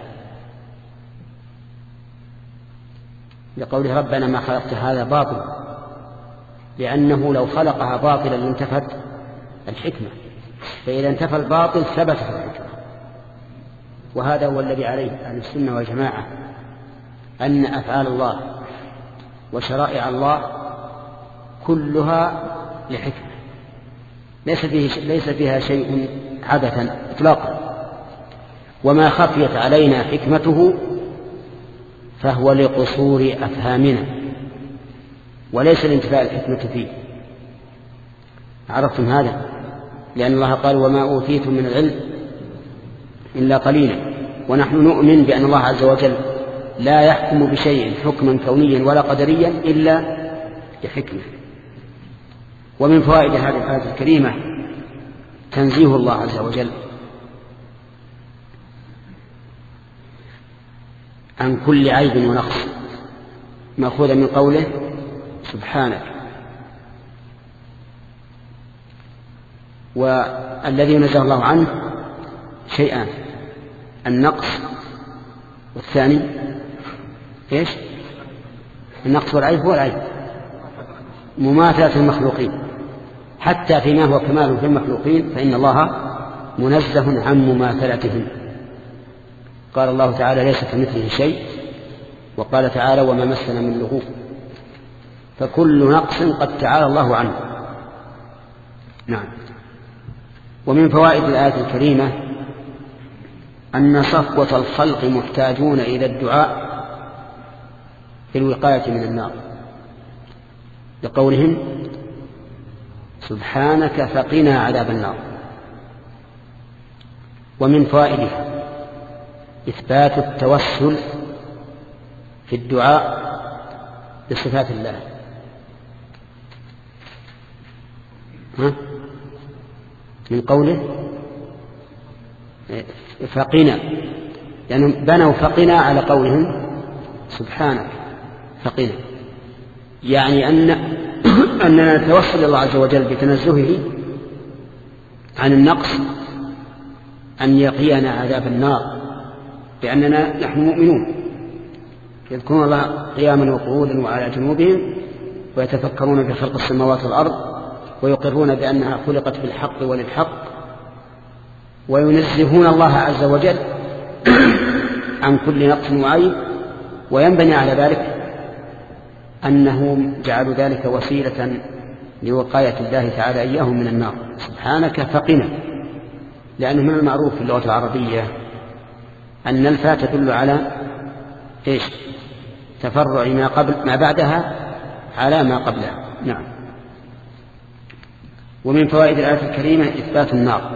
Speaker 2: لقوله ربنا ما خلقت هذا باطلا، لأنه لو خلقها باطلا لانتفت الحكمة، فإذا انتفى الباطل ثبتت الحكمة. وهذا هو الذي عليه أهل السنة والجماعة، أن أفعال الله وشرائع الله كلها لحكمة، ليس فيه ليس فيها شيء عبثا إطلاقا. وما خفيت علينا حكمته فهو لقصور أفهامنا، وليس لانتفاء الحكمة فيه. عرفتم هذا؟ لأن الله قال وما أوتيتم من العلم إلا قليلا. ونحن نؤمن بأن الله عز وجل لا يحكم بشيء حكما كونيا ولا قدريا إلا لحكمة. ومن فوائد هذه الآية الكريمة تنزيه الله عز وجل عن كل عيب ونقص، مأخوذ من قوله سبحانك. والذي نزه الله عنه شيئان، النقص والثاني إيش؟ النقص والعيب هو العيب، مماثلة المخلوقين. حتى فيما هو كمال في المخلوقين فإن الله منزه عن مماثلتهم. قال الله تعالى ليس كمثله شيء، وقال تعالى وما مسنا من لغوب. فكل نقص قد تعالى الله عنه. نعم. ومن فوائد الآية الكريمة أن صفوة الخلق محتاجون إلى الدعاء في الوقاية من النار، لقولهم سبحانك فقنا عذاب النار. ومن فوائدها إثبات التوسل في الدعاء بصفات الله. ها؟ من قوله فقنا، يعني بنوا فقنا على قولهم سبحانك فقنا، يعني أن أننا نتوسل الله عز وجل بتنزهه عن النقص أن يقينا عذاب النار، لأننا نحن مؤمنون يذكرون الله قياما وقعودا وعلى جنوبهم ويتفكرون في خلق السماوات والأرض ويقرون بأنها خلقت بالحق وللحق، وينزهون الله عز وجل عن كل نقص وعيب. وينبني على ذلك أنهم جعلوا ذلك وسيلة لوقاية الله تعالى إياهم من النار. سبحانك فقنا، لأنه من المعروف في اللغة العربية أن الفاء تدل على إيش؟ تفرع ما قبل ما بعدها على ما قبلها. نعم. ومن فوائد الآية الكريمة إثبات النار،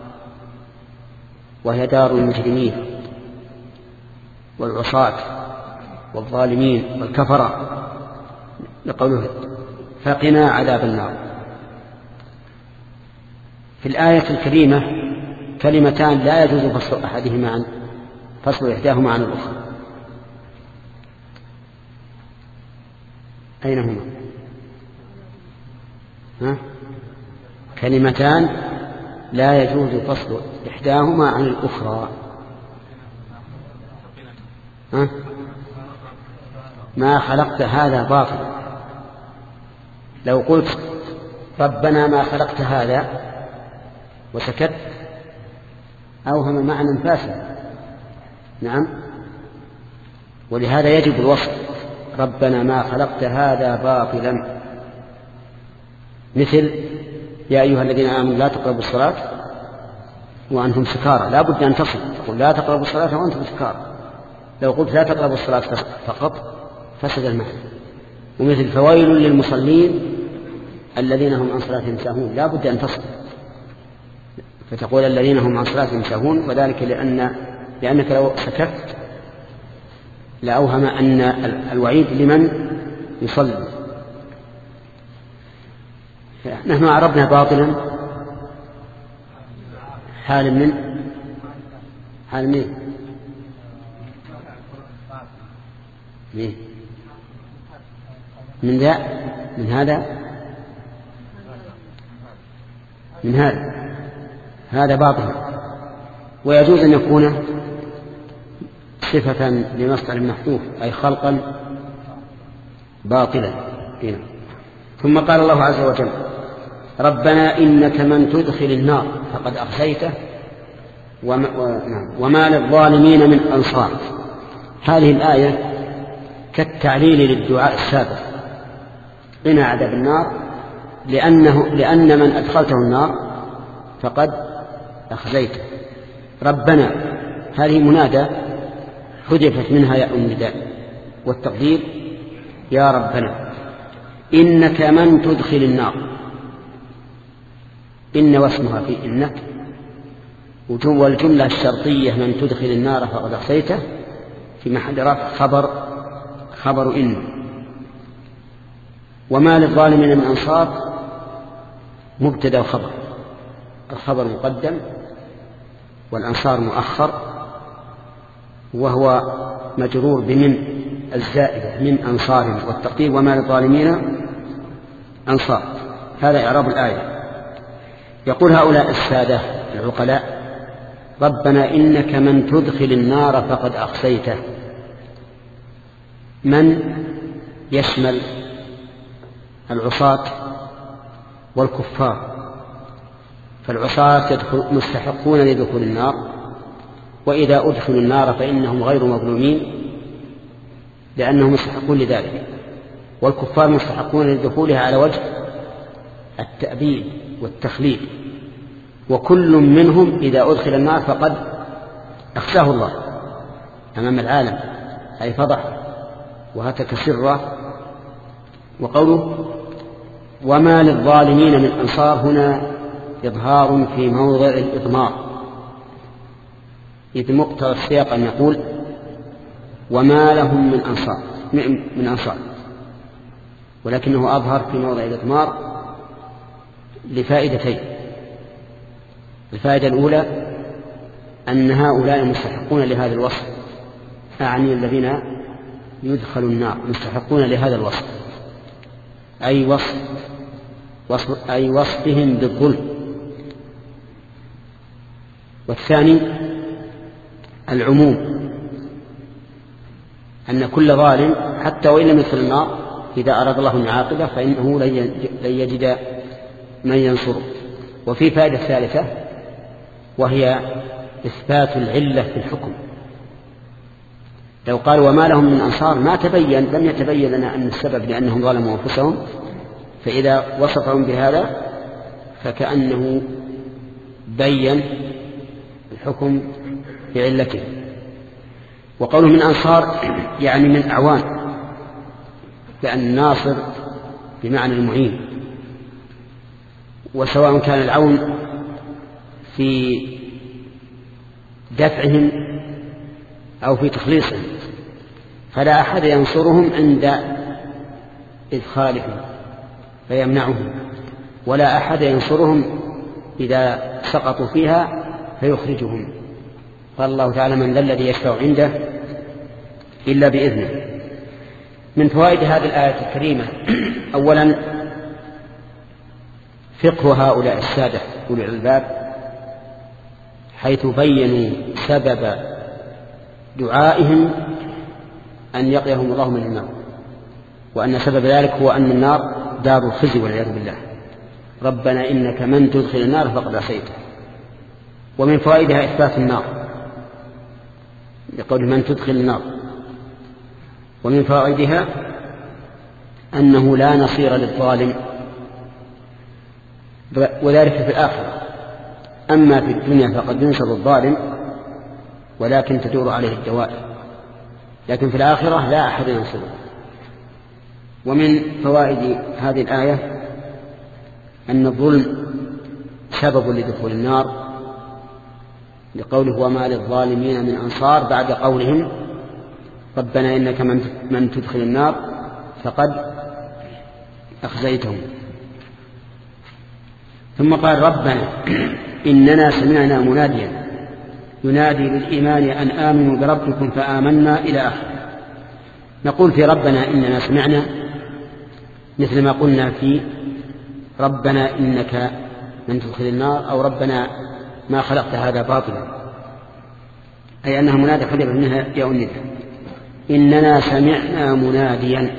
Speaker 2: وهي دار المجرمين والعصاة والظالمين والكفرة، لقوله فقنا عذاب النار. في الآية الكريمة كلمتان لا يجوز فصل أحدهما عن فصل إحداهما عن الأخرى. أين هما؟ ها؟ كلمتان لا يجوز فصل إحداهما عن الأخرى. ها؟ ما خلقت هذا باطل. لو قلت ربنا ما خلقت هذا وسكت أوهم معنى فاسد. نعم. ولهذا يجب الوصف، ربنا ما خلقت هذا باطلا، مثل يا أيها الذين آمنوا لا تقربوا الصلاة وأنتم سكارى. لا بد أن تصل، تقول لا تقربوا الصلاة وأنتم سكارى. لو قلت لا تقربوا الصلاة فقط فسد المعنى. ومثل فويل للمصلين الذين هم عن صلاتهم ساهون، لا بد أن تصل، فتقول الذين هم عن صلاتهم ساهون، وذلك لأن لأنك لو سكت لأوهم أن الوعيد لمن يصلي. نحن عربنا باطلا حال من حال من من من ذا من هذا من هذا هذا باطل. ويجوز أن يكون صفة لمصدر محذوف، أي خلقا باطلا. ثم قال الله عز وجل ربنا إنك من تدخل النار فقد أخزيته وما, وما للظالمين من أنصار. هذه الآية كالتعليل للدعاء السابق، قنا عذاب النار، لأنه لأن من أدخلته النار فقد أخزيته. ربنا هذه منادى حذفت منها ياء النداء، والتقدير يا ربنا إنك من تدخل النار. إن واسمها في إنك، والجملة الشرطية من تدخل النار فقد أخزيته في محل رفع خبر خبر إن. وما للظالمين من أنصار مبتدأ وخبر، الخبر مقدم والأنصار مؤخر، وهو مجرور بمن الزائدة من أنصار، والتقدير وما للظالمين أنصار. هذا إعراب الآية. يقول هؤلاء السادة العقلاء ربنا إنك من تدخل النار فقد أخزيته. من يشمل العصاة والكفار، فالعصاة مستحقون لدخول النار، وإذا أدخلوا النار فإنهم غير مظلومين لأنهم مستحقون لذلك، والكفار مستحقون لدخولها على وجه التأبيد والتخليد، وكل منهم إذا أدخل النار فقد أخزاه الله أمام العالم، أي فضح وهتك سره. وقوله وما للظالمين من أنصار هنا إظهار في موضع الإضمار، إذ مقتضى السياق أن يقول وما لهم من أنصار من أنصار، ولكنه أظهر في موضع الإضمار لفائدتين. الفائدة الأولى أن هؤلاء مستحقون لهذا الوصف، أعني الذين يدخلوا النار مستحقون لهذا الوصف، أي وصف, وصف أي وصفهم بالظلم. والثاني العموم، أن كل ظالم حتى وإن لم يدخل النار إذا أراد الله من عاقبة فإنه لن يجد من ينصره. وفي فائدة ثالثة وهي إثبات العلة في الحكم، لو قال وما لهم من أنصار ما تبين، لم يتبين لنا أن السبب لأنهم ظلموا أنفسهم، فإذا وصفهم بهذا فكأنه بين الحكم بعلته. وقوله من أنصار يعني من أعوان، لأن الناصر بمعنى المعين، وسواء كان العون في دفعهم أو في تخليصهم، فلا أحد ينصرهم عند إدخالهم فيمنعهم، ولا أحد ينصرهم إذا سقطوا فيها فيخرجهم. قال الله تعالى من ذا الذي يشفع عنده إلا بإذنه. من فوائد هذه الآية الكريمة أولا فقه هؤلاء السادة أولي الألباب، حيث بينوا سبب دعائهم أن يقيهم الله من النار، وأن سبب ذلك هو أن النار دار الخزي والعياذ بالله. ربنا إنك من تدخل النار فقد عصيته. ومن فوائدها إثبات النار لقول من تدخل النار. ومن فوائدها أنه لا نصير للظالم، وذلك في الآخرة. أما في الدنيا فقد ينصر الظالم ولكن تدور عليه الدوائر، لكن في الآخرة لا أحد ينصره. ومن فوائد هذه الآية أن الظلم سبب لدخول النار، لقوله وما للظالمين من أنصار، بعد قولهم ربنا إنك من تدخل النار فقد أخزيتهم. ثم قال ربنا إننا سمعنا مناديا ينادي للإيمان أن آمنوا بربكم فآمنا إلى آخر. نقول في ربنا إننا سمعنا مثل ما قلنا في ربنا إنك من تدخل النار، أو ربنا ما خلقت هذا باطلا، أي أنها منادى خلق منها يا أنثى. إننا سمعنا مناديا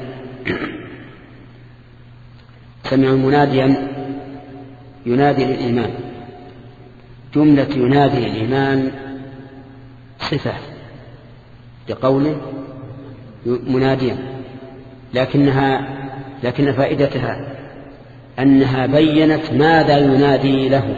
Speaker 2: سمعوا مناديا ينادي للإيمان. جملة ينادي للإيمان صفة لقوله مناديا، لكنها لكن فائدتها أنها بينت ماذا ينادي له،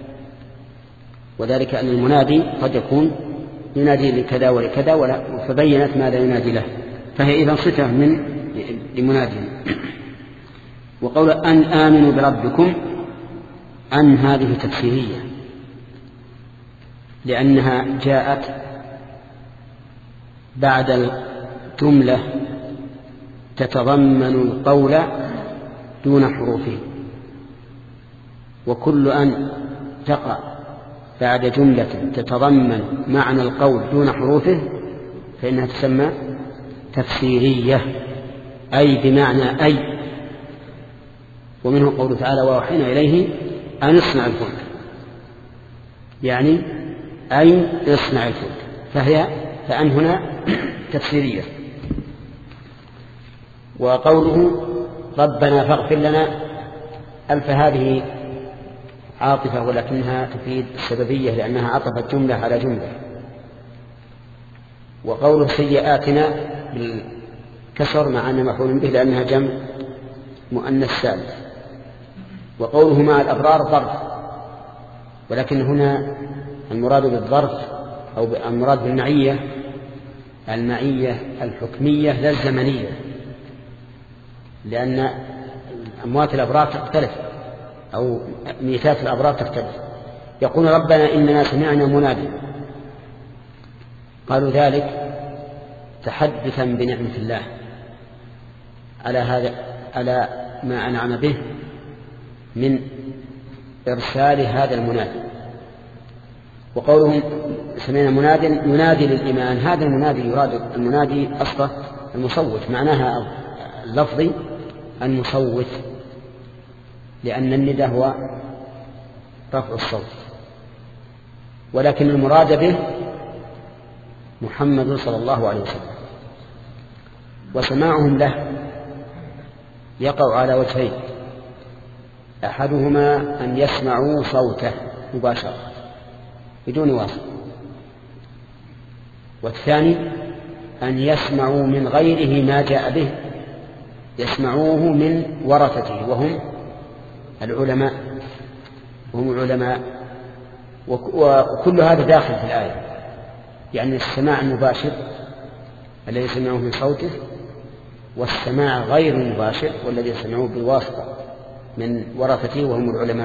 Speaker 2: وذلك أن المنادي قد يكون ينادي لكذا ولكذا، فبينت ماذا ينادي له، فهي إذن صفة من لمنادي. وقول أن آمنوا بربكم، أن هذه تفسيرية لأنها جاءت بعد الجملة تتضمن القول دون حروفه، وكل أن تقع بعد جملة تتضمن معنى القول دون حروفه فإنها تسمى تفسيرية، أي بمعنى أي. ومنه قوله تعالى وأوحينا إليه أن اصنع الفلك، يعني أي اصنع الفلك، فهي فأن هنا تفسيرية. وقوله ربنا فاغفر لنا، ألف هذه عاطفة ولكنها تفيد السببية لأنها عطفت جملة على جملة. وقوله سيئاتنا بالكسر مع أن مفعول به لأنها جمع مؤنث سالم. وقوله مع الأبرار ظرف، ولكن هنا المراد بالظرف أو المراد بالمعية المعية الحكمية لا الزمنية، لأن أموات الأبرار تختلف أو ميتات الأبرار تختلف. يقول ربنا إننا سمعنا منادي، قالوا ذلك تحدثا بنعمة الله على هذا على ما أنعم به من إرسال هذا المنادي. وقولهم سمعنا مناد ينادي للإيمان، هذا المنادي يراد المنادي أصله المصوت، معناها اللفظي المصوت، لأن الندى هو رفع الصوت، ولكن المراد به محمد صلى الله عليه وسلم. وسماعهم له يقع على وجهين، أحدهما أن يسمعوا صوته مباشرة بدون واسطة، والثاني أن يسمعوا من غيره ما جاء به، يسمعوه من ورثته وهم العلماء، وهم العلماء. وكل هذا داخل في الآية، يعني السماع المباشر الذي يسمعه من صوته، والسماع غير المباشر والذي يسمعه بواسطة من ورثته وهم العلماء.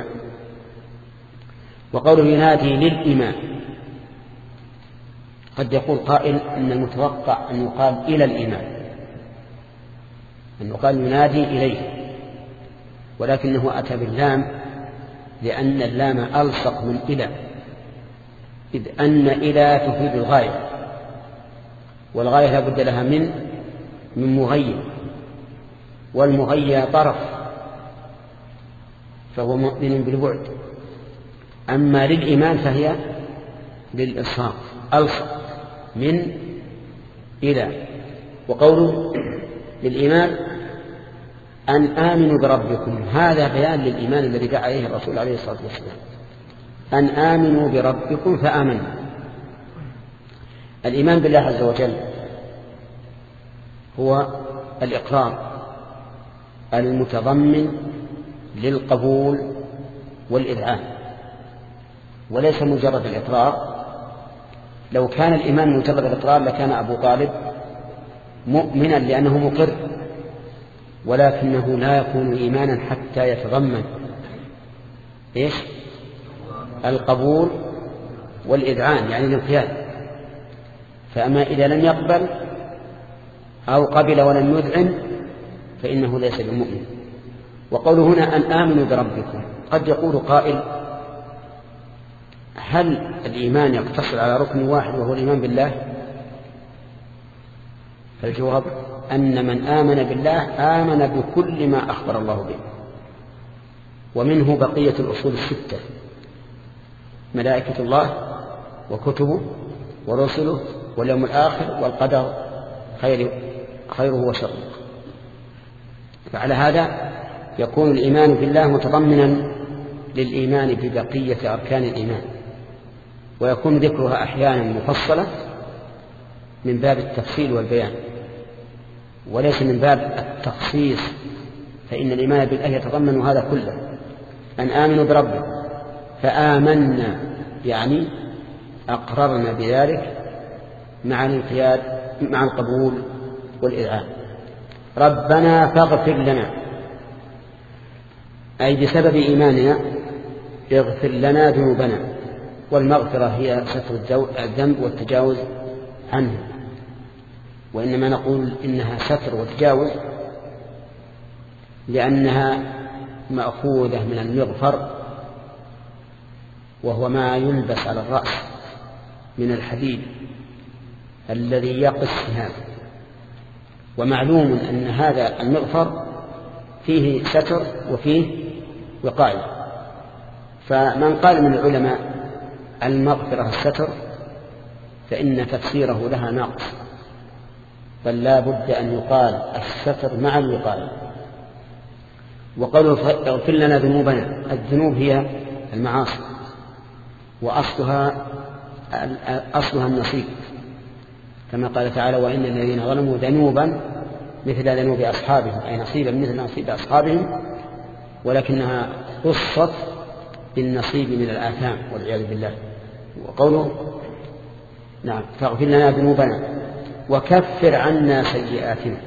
Speaker 2: وقوله ينادي للإمام، قد يقول قائل إن المتوقع أن يقال إلى الإمام، أن يقال ينادي إليه، ولكنه أتى باللام لأن اللام ألصق من إلى، إذ أن إلى تفيد الغاية، والغاية لا بد لها من من مغير، والمغير طرف فهو مؤمن بالبعد. أما للإيمان فهي للإلصاق، ألصق من إلى. وقوله للإيمان أن آمنوا بربكم، هذا بيان للإيمان الذي دعا عليه الرسول عليه الصلاة والسلام، أن آمنوا بربكم فآمنوا. الإيمان بالله عز وجل هو الإقرار المتضمن للقبول والإذعان، وليس مجرد الإقرار. لو كان الإيمان مجرد الإقرار لكان أبو طالب مؤمنا لأنه مقر، ولكنه لا يكون إيمانا حتى يتضمن إيش؟ القبول والإذعان، يعني الانقياد. فأما إذا لم يقبل أو قبل ولم يذعن فإنه ليس بمؤمن. وقوله هنا أن آمنوا بربكم، قد يقول قائل هل الإيمان يقتصر على ركن واحد وهو الإيمان بالله؟ فالجواب أن من آمن بالله آمن بكل ما أخبر الله به، ومنه بقية الأصول الستة: ملائكة الله وكتبه ورسله واليوم الآخر والقدر خير خيره وشره. فعلى هذا يكون الإيمان بالله متضمنا للإيمان ببقية أركان الإيمان، ويكون ذكرها أحيانا مفصلة من باب التفصيل والبيان وليس من باب التخصيص، فإن الإيمان بالله يتضمن هذا كله. أن آمنوا بربكم فآمنا، يعني أقررنا بذلك مع الانقياد مع القبول والإذعان. ربنا فاغفر لنا، أي بسبب إيماننا اغفر لنا ذنوبنا، والمغفرة هي ستر الذنب والتجاوز عنه، وإنما نقول إنها ستر وتجاوز لأنها مأخوذة من المغفر، وهو ما يلبس على الرأس من الحديد الذي يقص هذا. ومعلوم أن هذا المغفر فيه ستر وفيه وقاية، فمن قال من العلماء المغفرة الستر فإن تفسيره لها ناقص، بل لا بد أن يقال الستر مع الوقاية. وقالوا اغفر لنا ذنوبنا، الذنوب هي المعاصي، وأصلها أصلها النصيب، كما قال تعالى وإن الذين ظلموا ذنوبا مثل ذنوب أصحابهم، أي نصيبا مثل نصيب أصحابهم، ولكنها خصت بالنصيب من الآثام والعياذ بالله. وقوله نعم فاغفر لنا ذنوبنا وكفر عنا سيئاتنا.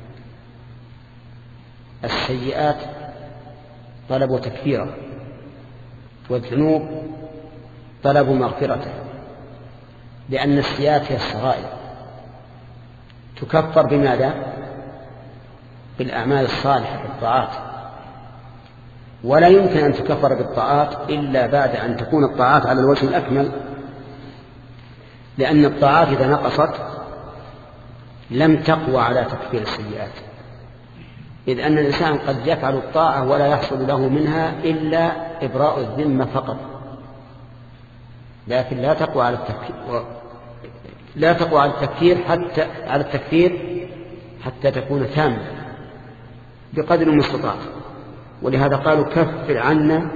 Speaker 2: السيئات طلب تكفيره، والذنوب طلب مغفرته، لأن السيئات هي الصغائر تكفر بماذا؟ بالأعمال الصالحة بالطاعات، ولا يمكن أن تكفر بالطاعات إلا بعد أن تكون الطاعات على الوجه الأكمل، لأن الطاعات إذا نقصت لم تقوى على تكفير السيئات، إذ أن الإنسان قد يفعل الطاعة ولا يحصل له منها إلا إبراء الذمة فقط، لكن لا تقوى على التكفير لا تقوى على التكفير حتى على التكفير حتى تكون تامة بقدر المستطاع. ولهذا قالوا كفر عنا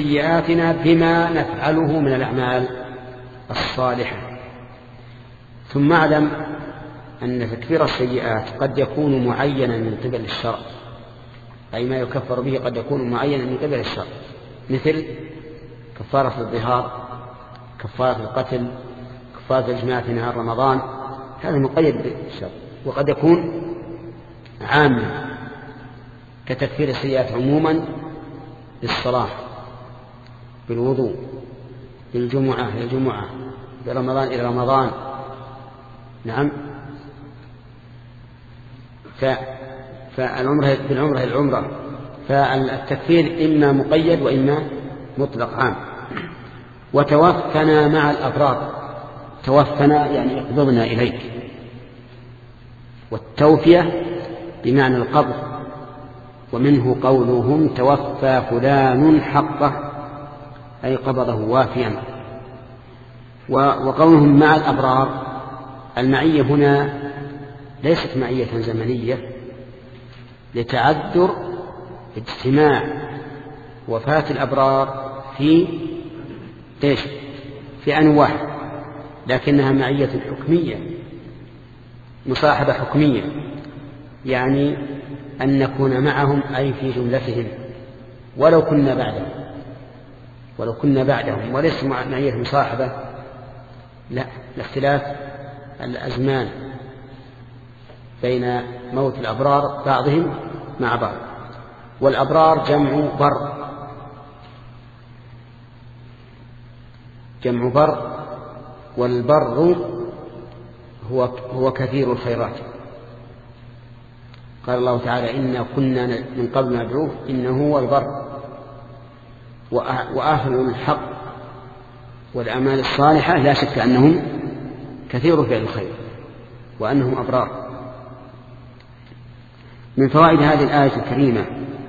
Speaker 2: سيئاتنا بما نفعله من الأعمال الصالحة. ثم اعلم أن تكفير السيئات قد يكون معينا من قبل الشرع، أي ما يكفر به قد يكون معينا من قبل الشرع، مثل كفارة الظهار، كفارة القتل، كفارة الإجماع في نهار رمضان، هذا مقيد بالشرع. وقد يكون عاما كتكفير السيئات عموما بالصلاة، بالوضوء، بالجمعة إلى الجمعة، برمضان إلى رمضان. نعم. فالعمرة بالعمرة إلى العمرة، فالتكفير إما مقيد وإما مطلق عام. وتوفنا مع الأبرار، توفنا يعني اقبضنا إليك، والتوفية بمعنى القبض، ومنه قولهم توفى فلان حقه، أي قبضه وافيا. وقولهم مع الأبرار، المعية هنا ليست معية زمنية لتعذر اجتماع وفاة الأبرار في إيش؟ في آن واحد، لكنها معية حكمية، مصاحبة حكمية، يعني أن نكون معهم أي في جملتهم ولو كنا بعدهم، ولو كنا بعدهم، وليس معية مصاحبة، لا، لاختلاف الأزمان بين موت الأبرار بعضهم مع بعض. والأبرار جمع بر، جمع بر، والبر هو هو كثير الخيرات. قال الله تعالى إنا كنا من قبل ندعوه إنه هو البر. وأهل الحق والأعمال الصالحة لا شك أنهم كثير فعل الخير وأنهم أبرار. من فوائد هذه الآية الكريمة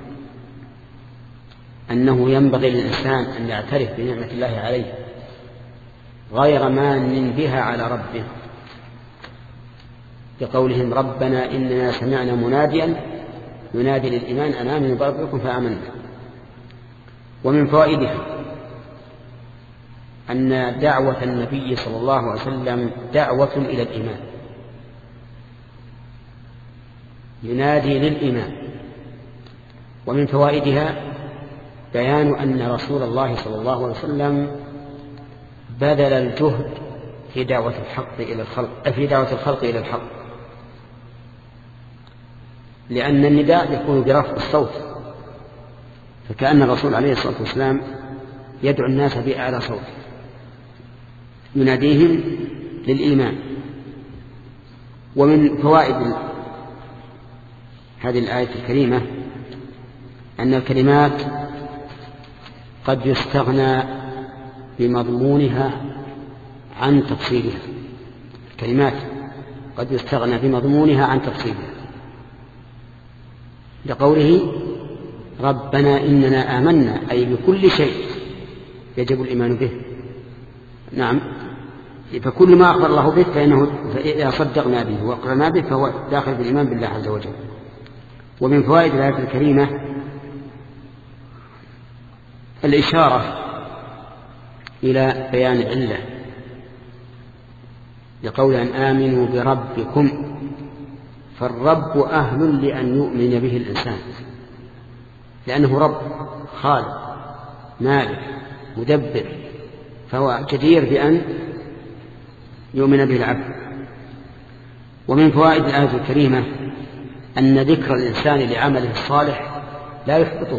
Speaker 2: أنه ينبغي للإنسان أن يعترف بنعمة الله عليه غير مان بها على ربه، بقولهم ربنا إننا سمعنا مناديا ينادي للإيمان أن آمنوا بربكم فآمنا. ومن فوائدها أن دعوة النبي صلى الله عليه وسلم دعوة إلى الإيمان، ينادي للإيمان. ومن فوائدها بيان أن رسول الله صلى الله عليه وسلم بذل الجهد في دعوة الحق إلى الخلق، في دعوة الخلق إلى الحق، لأن النداء يكون برفع الصوت، فكأن الرسول عليه الصلاة والسلام يدعو الناس بأعلى صوت يناديهم للإيمان. ومن فوائد هذه الآية الكريمة أن الكلمات قد يستغنى بمضمونها عن تفصيلها، الكلمات قد يستغنى بمضمونها عن تفصيلها، لقوله ربنا إننا آمنا، أي بكل شيء يجب الإيمان به. نعم، فكل ما أخبر الله به فإنه إذا صدقنا به وأقرنا به فهو داخل بالإيمان بالله عز وجل. ومن فوائد الآية الكريمة الإشارة إلى بيان العلة، لقول أن آمنوا بربكم، فالرب أهل لأن يؤمن به الإنسان، لأنه رب خالق مالك مدبر، فهو جدير بأن يؤمن به العبد. ومن فوائد الآية الكريمة أن ذكر الإنسان لعمله الصالح لا يحبطه،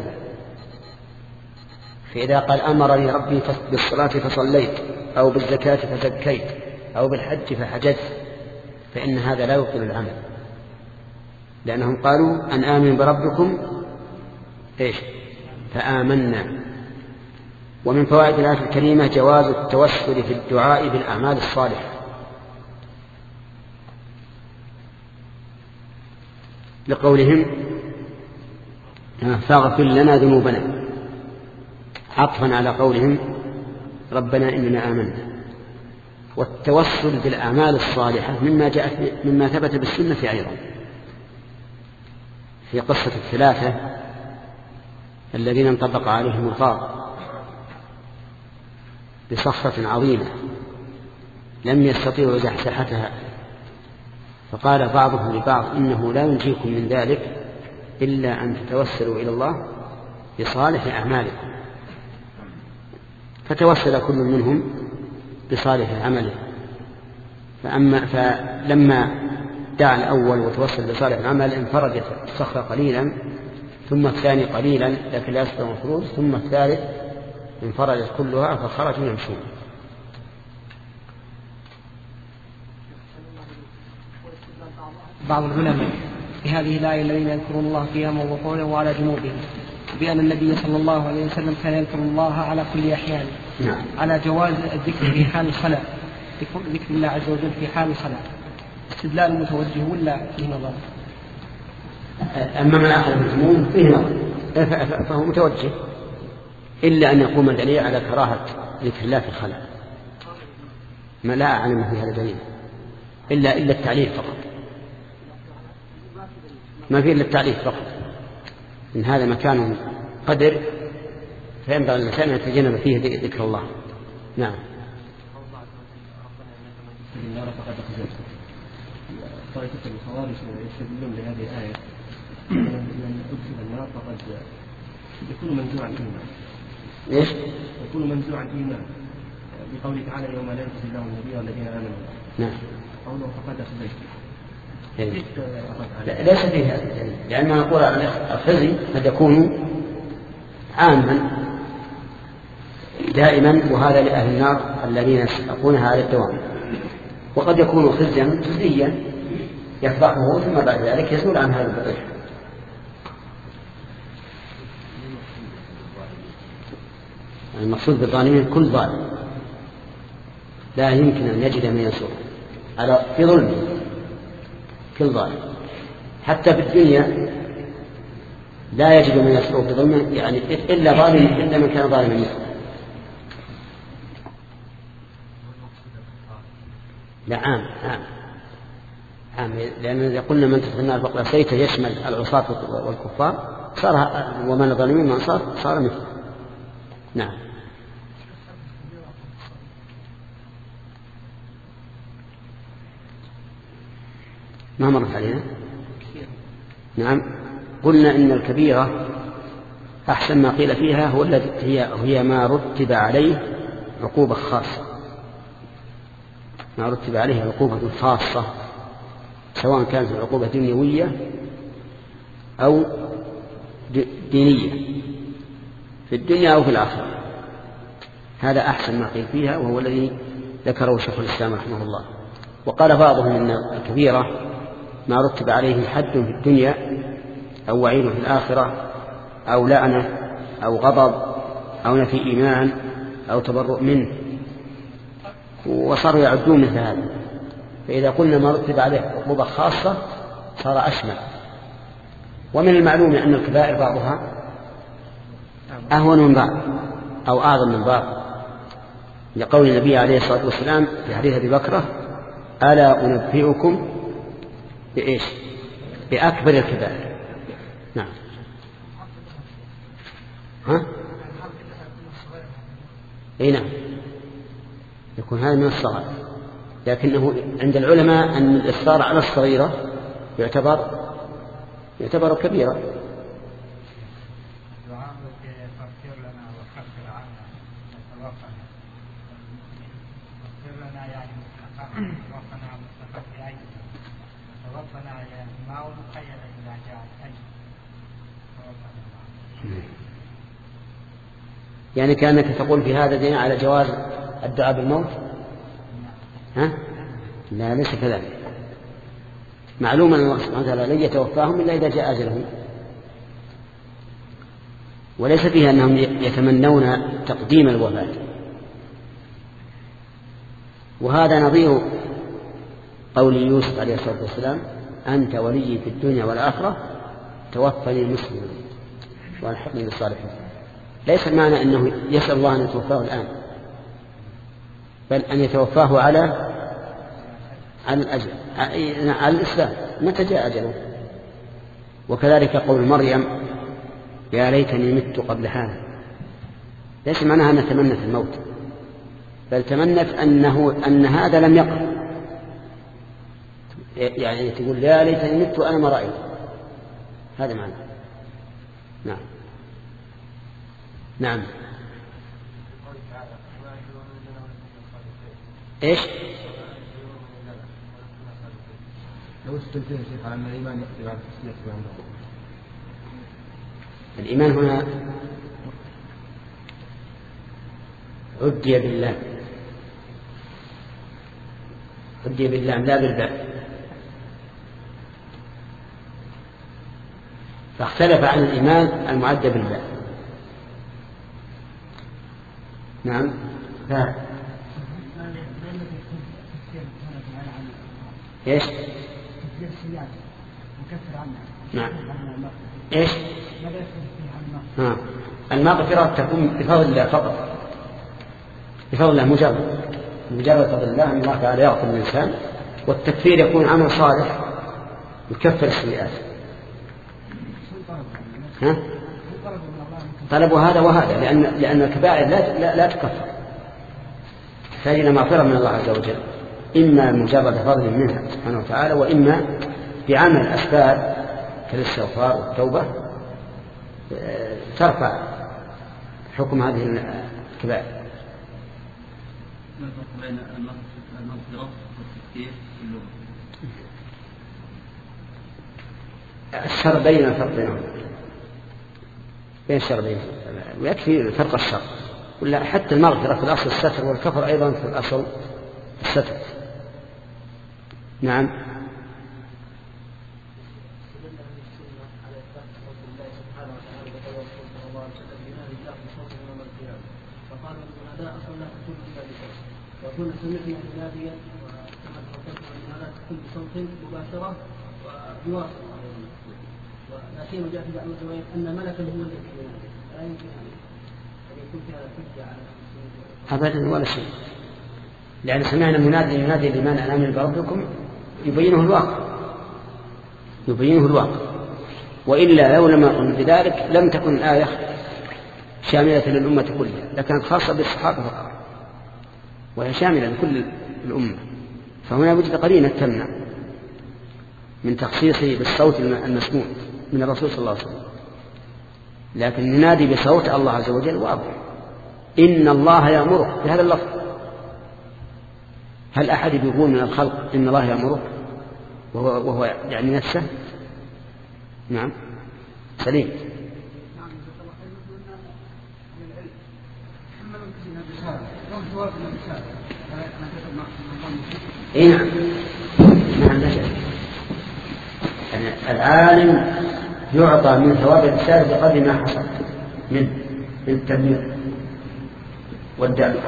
Speaker 2: فإذا قال أمرني ربي بالصلاة فصليت، أو بالزكاة فزكيت، أو بالحج فحججت، فإن هذا لا يبطل العمل، لأنهم قالوا أن آمن بربكم إيش فآمنا. ومن فوائد الآية الكريمة جواز التوسل في الدعاء بالأعمال الصالحة، لقولهم فاغفر لنا ذنوبنا، عطفا على قولهم ربنا إننا آمنا. والتوسل بالأعمال الصالحة مما جاءت مما ثبت بالسنة أيضا، في قصة الثلاثة الذين انطبق عليهم الغار بصخرة عظيمة لم يستطيعوا زحزحتها، فقال بعضهم لبعض إنه لا ينجيكم من ذلك إلا أن تتوسلوا إلى الله بصالح أعمالكم. فتوسل كل منهم بصالح عمله، فأما فلما دعا الأول وتوسل بصالح العمل انفرجت الصخرة قليلا، ثم الثاني قليلا لكن لا يستطيع الخروج، ثم الثالث انفرجت كلها فخرجوا يمشون.
Speaker 5: بعض العلماء في هذه الآية الذين يذكرون الله قياما وقعودا وعلى جنوبهم بأن النبي صلى الله عليه وسلم كان يذكر الله على كل أحيانه،
Speaker 2: نعم.
Speaker 5: على جواز الذكر في حال الصلاة، ذكر الله عز وجل في حال الصلاة، استدلال متوجه ولا فيه نظر؟
Speaker 2: أما من أخذ العموم فيه نظر فهو متوجه، إلا أن يقوم الدليل على كراهة ذكر الله في الخلاء، ما لا أعلم في هذا دليل إلا إلا التعليل فقط، ما فيه إلا التعليل فقط. إن هذا مكان قدر فينبغي الإنسان أن يتجنب فيه ذكر الله. نعم.
Speaker 6: طائفة الخوارج يستدلون بهذه الآية من أدخل النار فقد يكون منزوعا الإيمان.
Speaker 2: إيش؟
Speaker 6: يكون منزوعا الإيمان بقوله تعالى يوم لا يجزي الله النبي والذين آمنوا.
Speaker 2: نعم.
Speaker 6: قوله فقد أخزيت.
Speaker 2: لا ليس فيها، لأن نقول الخزي قد يكون عاما دائما، وهذا لأهل النار الذين يستحقونها على الدوام، وقد يكون خزيا جزئيا يفضحه ثم بعد ذلك يزول عن هذا الفضيح. المقصود بالظالمين كل ظالم لا يمكن أن يجد من ينصره على في ظلمه، كل ظالم حتى في الدنيا لا يجد من ينصره في ظلمه، يعني إلا ظالم إلا من كان ظالما مثله. لا عام عام عام، لأن قلنا من تدخل النار فقد أخزيته يشمل العصاة والكفار، صار ومن الظالمين من صار صار مثله. نعم. ما مرت علينا؟ نعم. قلنا إن الكبيرة أحسن ما قيل فيها هو الذي هي هي ما رتب عليه عقوبة خاصة، ما رتب عليه عقوبة خاصة، سواء كانت العقوبة دنيوية أو دينية في الدنيا أو في الآخرة. هذا أحسن ما قيل فيها، وهو الذي ذكره شيخ الإسلام رحمه الله. وقال بعضهم إن الكبيرة ما رتب عليه حد في الدنيا أو وعيد في الآخرة أو لعنة أو غضب أو نفي إيمان أو تبرؤ منه، وصاروا يعدون مثل هذا. فإذا قلنا ما رتب عليه عقوبة خاصة صار أشمل. ومن المعلوم أن الكبائر بعضها أهون من بعض أو أعظم من بعض، لقول النبي عليه الصلاة والسلام في حديث أبي بكرة: ألا أنبئكم بإيش؟ بأكبر الكبائر. نعم. ها؟ أي نعم، يكون هذا من الصغر، لكنه عند العلماء أن الإصرار على الصغيرة يعتبر يعتبر كبيرة. يعني كأنك تقول في هذا دين على جواز الدعاء بالموت؟ ها؟ لا، ليس كذلك. معلوم أن الله سبحانه وتعالى لن يتوفاهم إلا إذا جاء أجلهم، وليس فيها أنهم يتمنون تقديم الوفاة. وهذا نظير قول يوسف عليه الصلاة والسلام: أنت ولي في الدنيا والآخرة توفني مسلما والحقني بالصالحين. ليس المعنى أنه يسأل الله أن يتوفاه الآن، بل أن يتوفاه على على الأجل، على الإسلام متى جاء أجله. وكذلك قول مريم: يا ليتني مت قبل هذا. ليس معناها أن نتمنى في الموت، بل تمنت أنه أن هذا لم يقع، يعني تقول يا ليتني مت وأنا ما رأيت. هذا معنى. نعم نعم. إيش؟
Speaker 6: لو استنتين شيخ على أن الإيمان يقضي بعد التسلية عندهم.
Speaker 2: الإيمان هنا عدي بالله، عدي بالله لا بالباء، فاختلف عن الإيمان المعدى بالباء. نعم. لا. ايش؟ نعم. ايش؟ ها. المغفرة تكون بفضل الله فقط، بفضل الله مجرد مجرد فضل الله أن الله تعالى يغفر الإنسان، والتكفير يكون عمل صالح يكفر السيئات. ها؟ طلبوا هذا وهذا، لأن لأن الكبائر لا لا, لا تكفر، تحتاج إلى مغفرة من الله عز وجل، إما مجرد فضل منه سبحانه وتعالى، وإما بعمل أسباب كالاستغفار والتوبة ترفع حكم هذه الكبائر.
Speaker 6: ما الفرق بين المغفرة والتكفير في اللغة؟
Speaker 2: الشر بين الفرق بينهم، بين الشر بين ويكفي فرق الشر، ولا حتى المغفرة في الأصل الستر، والكفر أيضا في الأصل الستر. نعم.
Speaker 7: وكنا سمعنا مناديا وكما تفضلت عن هذا تكون بصوت مباشرة وبواسطة، ولا سيما جاء في بعض الروايات أن ملكا هو الذي ينادي، لا يمكن أن يكون في هذا حجة على
Speaker 2: أبدا ولا شيء، لأن سمعنا منادي ينادي لمن آمن بربكم يبينه الواقع، يبينه الواقع، وإلا لو لم يكن بذلك لم تكن الآية شاملة للأمة كلها، لكانت خاصة بالصحابة فقط، وهي شاملة لكل الأمة. فهنا وجد قرينة تمنع من تخصيصه بالصوت المسموع من الرسول صلى الله عليه وسلم، لكن ينادي بصوت الله عز وجل واضح، إن الله يأمرك بهذا اللفظ. هل أحد يقول من الخلق إن الله يأمرك وهو, وهو يعني نفسه؟ نعم سليم. إيه نعم نعم لا شك. يعني العالم يعطى من ثواب الرسالة بقدر ما حصل من من التبليغ والدعوة.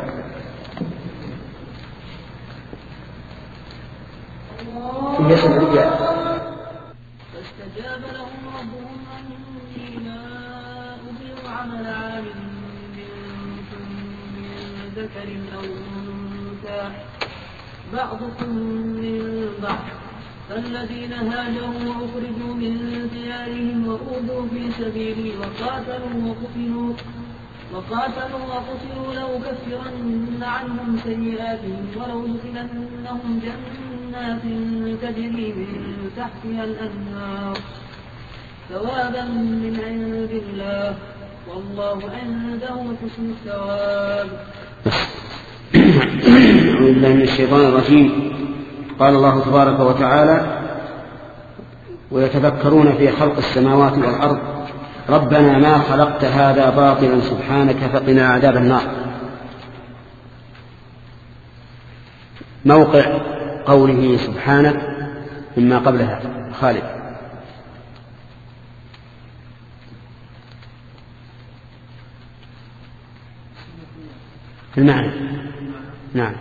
Speaker 7: فاستجاب لهم ربهم أني لا أضيع عمل عامل منكم من ذكر أو أنثى بعضكم من بعض، فالذين هاجروا وأخرجوا من ديارهم وأوذوا في سبيلي وقاتلوا وقتلوا وقاتلوا وقتلوا لأكفرن عنهم سيئاتهم ولأدخلنهم جنات تجري من تحتها الأنهار ثوابا من عند الله والله عنده حسن الثواب.
Speaker 2: أعوذ بالله من الشيطان الرجيم. قال الله تبارك وتعالى: ويتفكرون في خلق السماوات والأرض ربنا ما خلقت هذا باطلا سبحانك فقنا عذاب النار. موقع قوله سبحانك مما قبلها. خالد. المعنى. نعم.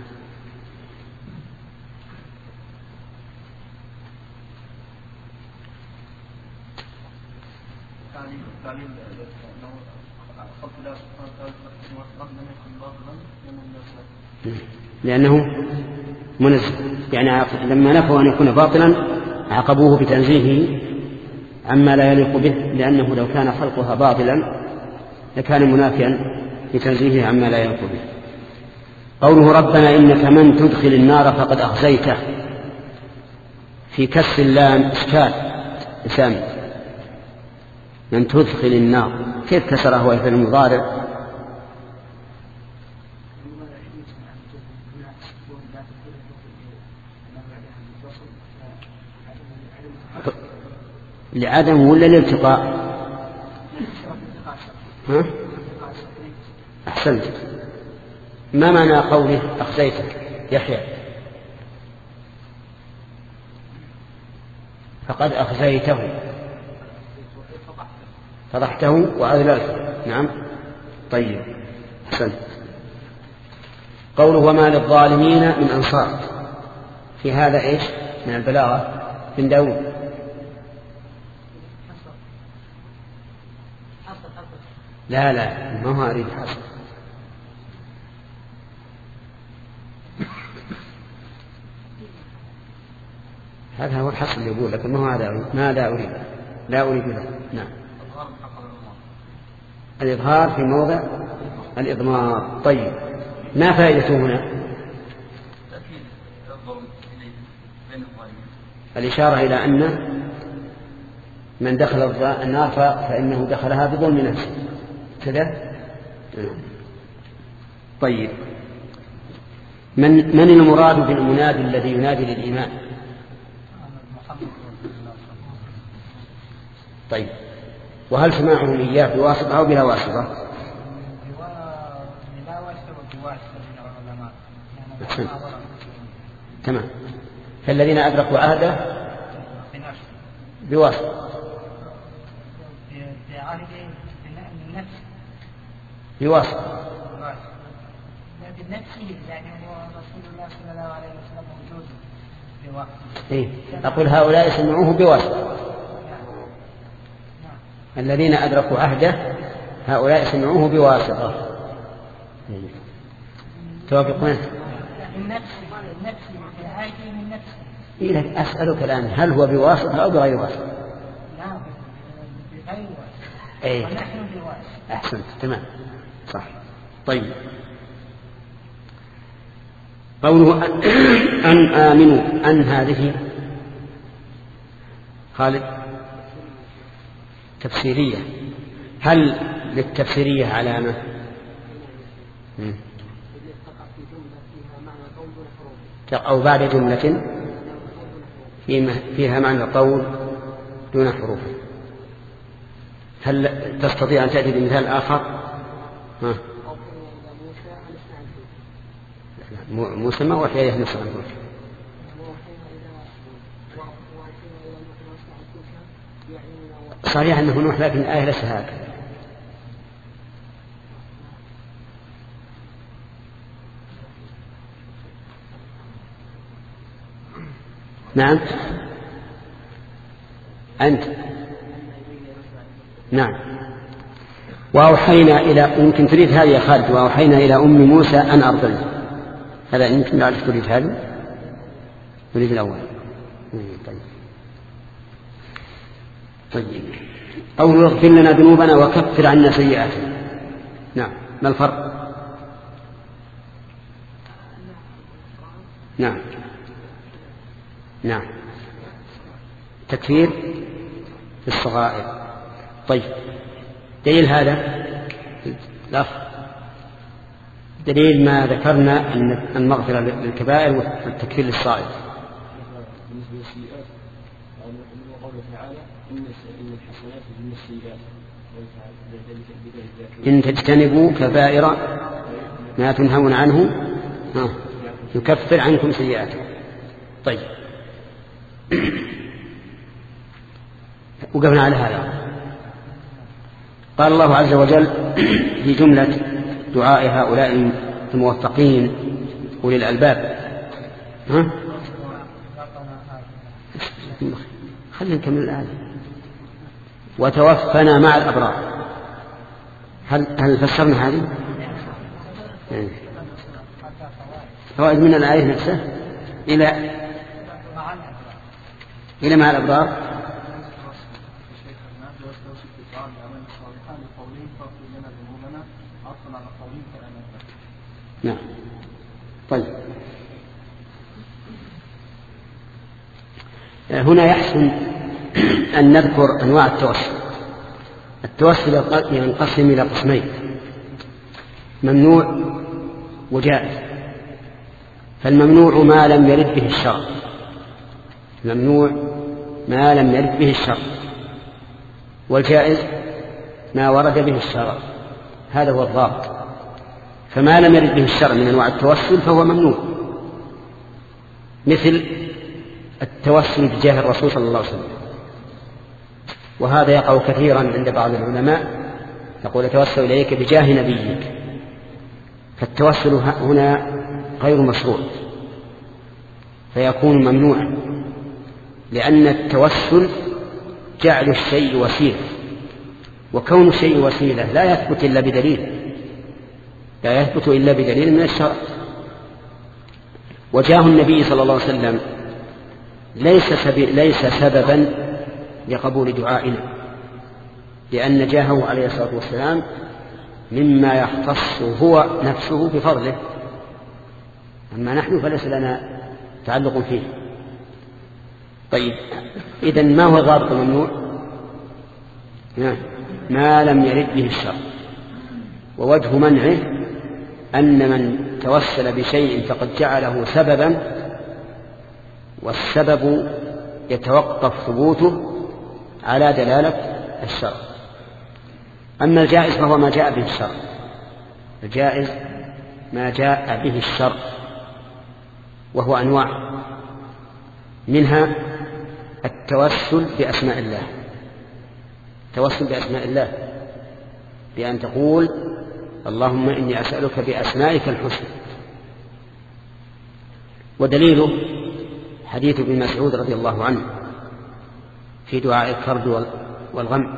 Speaker 2: لأنه منزه، يعني لما نفوا أن يكون باطلا عاقبوه بتنزيهه عما لا يليق به، لأنه لو كان خلقها باطلا لكان منافيا لتنزيهه عما لا يليق به. قوله ربنا إنك من تدخل النار فقد أخزيته، في كسر اللام إشكال سامي. من تدخل النار كيف كسره هو الفعل المضارع؟ لعدم ولا لالتقاء؟ ها؟ أحسنت. ما معنى قوله أخزيته يحيى؟ فقد أخزيته فضحته وأذللته. نعم طيب أحسنت. قوله وما للظالمين من أنصار، في هذا إيش من البلاغة بن داود؟ لا لا ما هو أريد حصر. هذا هو الحصر اللي يقول، لكن ما هو هذا. ماذا أريد؟ لا أريد له. نعم الإظهار في موضع الإضمار. طيب ما فائدته هنا؟ الإشارة إلى أن من دخل النار فإنه دخلها بظلم نفسه كذا. طيب من من المراد بالمنادي الذي ينادي للإيمان؟ طيب وهل سماعهم إياه بواسطة أو بلا واسطة؟ تمام. فالذين أدركوا عهده بواسطة بواسطة
Speaker 8: بنفسه، يعني هو رسول الله صلى الله عليه وسلم موجود بواسطة.
Speaker 2: إيه أقول هؤلاء سمعوه بواسطة. الذين أدركوا عهده هؤلاء سمعوه بواسطة. توافقون؟ إيه أسألك الآن هل هو بواسطة أو بغير واسطة؟
Speaker 8: لا بغير واسطة.
Speaker 2: إيه
Speaker 8: ونحن بواسطة.
Speaker 2: أحسنت تمام صح. طيب قوله أن آمنوا أن هذه خالد تفسيرية، هل للتفسيرية علامة؟ أو بعد جملة فيها معنى قول دون حروف؟ هل تستطيع أن تأتي بمثال آخر؟ ها. موسى ما وحي يهنس عنه. صحيح أنه نوح لكن الآية ليس هكذا. نعم أنت نعم. وأوحينا إلى، يمكن تريد هذه يا خالد، وأوحينا إلى أم موسى أن أرضعيه، هذا يمكن نعرف تريد هذا، تريد الأول. طيب طيب أو يغفر لنا ذنوبنا وكفر عنا سيئاتنا. نعم ما الفرق؟ نعم نعم تكفير في الصغائر. طيب دليل هذا لا دليل ما ذكرنا أن المغفرة للكبائر والتكفير للصغائر.
Speaker 6: بالنسبة للسيئات قوله تعالى إن الحسنات من السيئات،
Speaker 2: إن تجتنبوا كبائر ما تنهون عنه يكفر عنكم سيئاتكم. طيب وقفنا على هذا. قال الله عز وجل في جملة دعاء هؤلاء الموفقين أولي الألباب، ها خلينا نكمل الآية. وتوفنا مع الأبرار. هل هل فسرنا هذه؟ فوائد من الآية نفسها إلى إلى مع الأبرار.
Speaker 3: عطفا على قولين فأنا
Speaker 2: نعم هنا يحسن أن نذكر أنواع التوسل. التوسل ينقسم إلى قسمين: ممنوع وجائز. فالممنوع ما لم يرد به الشرع، ممنوع ما لم يرد به الشرع، والجائز ما ورد به الشرع. هذا هو الضابط. فما لم يرد به الشرع من أنواع التوسل فهو ممنوع، مثل التوسل بجاه الرسول صلى الله عليه وسلم، وهذا يقع كثيرا عند بعض العلماء، يقول توسل إليك بجاه نبيك. فالتوسل هنا غير مشروع فيكون ممنوعا، لأن التوسل جعل الشيء وسيلة، وكون الشيء وسيلة لا يثبت إلا بدليل، لا يثبت إلا بدليل من الشرع. وجاه النبي صلى الله عليه وسلم ليس, ليس سببا لقبول دعائنا، لأن جاهه عليه الصلاة والسلام مما يختص هو نفسه بفضله، أما نحن فليس لنا تعلق فيه. طيب، إذن ما هو ضابط الممنوع؟ ما لم يرد به الشرع. ووجه منعه أن من توسل بشيء فقد جعله سببا، والسبب يتوقف ثبوته على دلالة الشرع. أما الجائز فهو ما جاء به الشرع، الجائز ما جاء به الشرع، وهو أنواع، منها التوسل بأسماء الله. التوسل بأسماء الله بأن تقول اللهم إني أسألك بأسمائك الحسنى. ودليله حديث ابن مسعود رضي الله عنه في دعاء الكرب والغم: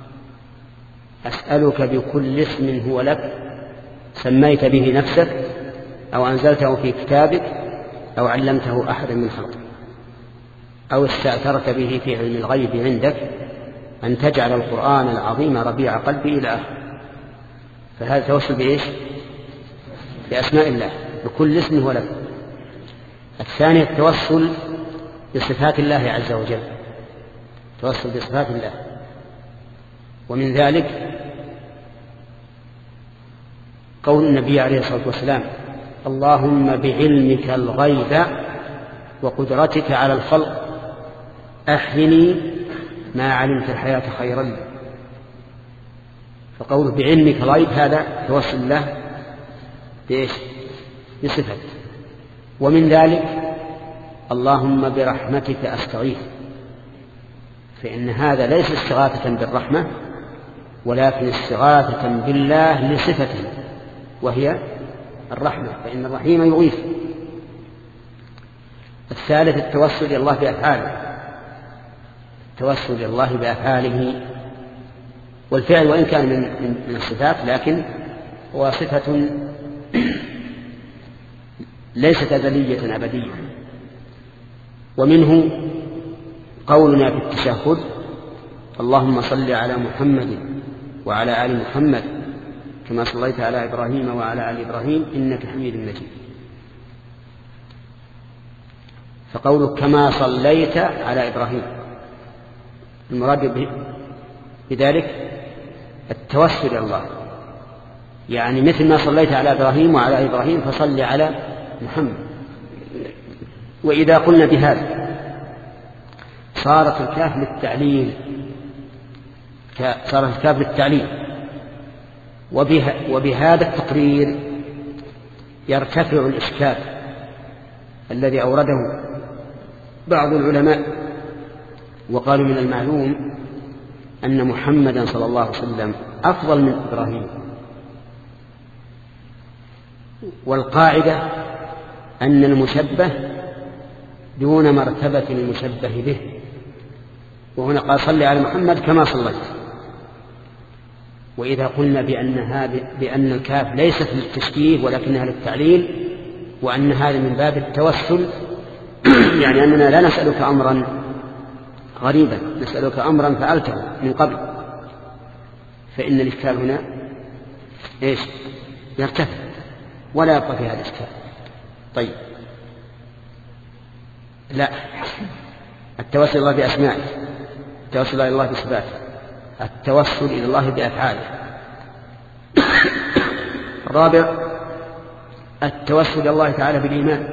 Speaker 2: أسألك بكل اسم هو لك سميت به نفسك أو أنزلته في كتابك أو علمته أحدا من خلقك أو استأثرت به في علم الغيب عندك أن تجعل القرآن العظيم ربيع قلبي إلى آخره. فهذا توسل بإيش؟ بأسماء الله، بكل اسم هو لك. الثاني التوسل بصفات الله عز وجل، توسل بصفات الله، ومن ذلك قول النبي عليه الصلاة والسلام: اللهم بعلمك الغيب وقدرتك على الخلق أحيني ما علمت الحياة خيرا لي. فقوله بعلمك الغيب هذا توسل الله بإيش؟ بصفة. ومن ذلك اللهم برحمتك أستغيث، فإن هذا ليس استغاثة بالرحمة ولكن استغاثة بالله لصفته وهي الرحمة، فإن الرحيم يغيث. الثالث التوسل إلى الله بأفعاله، التوسل إلى الله بأفعاله، والفعل وإن كان من, من الصفات لكن هو صفة ليست أزلية أبدية. ومنه قولنا في التشهد: اللهم صل على محمد وعلى آل محمد كما صليت على إبراهيم وعلى آل إبراهيم إنك حميد مجيد. فقوله كما صليت على إبراهيم المراد بذلك التوسل إلى الله، يعني مثل ما صليت على إبراهيم وعلى إبراهيم فصل على محمد. وإذا قلنا بهذا صارت الكاف للتعليل، صارت الكاف للتعليل، وبه وبهذا التقرير يرتفع الإشكال الذي أورده بعض العلماء، وقالوا من المعلوم أن محمدا صلى الله عليه وسلم أفضل من إبراهيم، والقاعدة أن المشبه دون مرتبة المشبه به، وهنا قال صلي على محمد كما صليت. وإذا قلنا بأنها بأن الكاف ليست للتشبيه ولكنها للتعليل، وأن هذا من باب التوسل يعني أننا لا نسألك أمرا غريبا، نسألك أمرا فعلته من قبل، فإن الإشكال هنا إيش؟ يرتفع ولا يبقى في هذا الإشكال. طيب، لا، التوسل إلى الله بأسمائه، التوسل إلى الله بصفاته، التوسل إلى الله بأفعاله. الرابع التوسل إلى الله تعالى بالإيمان،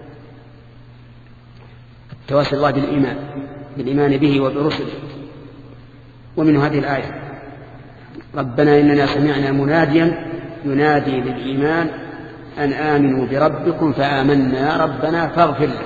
Speaker 2: التوسل الله بالإيمان بالإيمان به وبرسله. ومن هذه الآية ربنا إننا سمعنا مناديا ينادي للإيمان أن آمنوا بربكم فآمنا ربنا فاغفر لنا،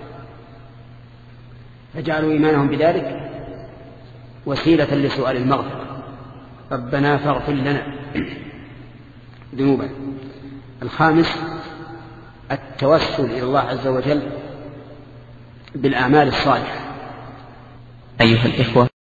Speaker 2: فجعلوا إيمانهم بذلك وسيلة لسؤال المغفرة، ربنا فاغفر لنا ذنوبنا. الخامس التوسل إلى الله عز وجل بالأعمال الصالحة.
Speaker 9: أيها الإخوة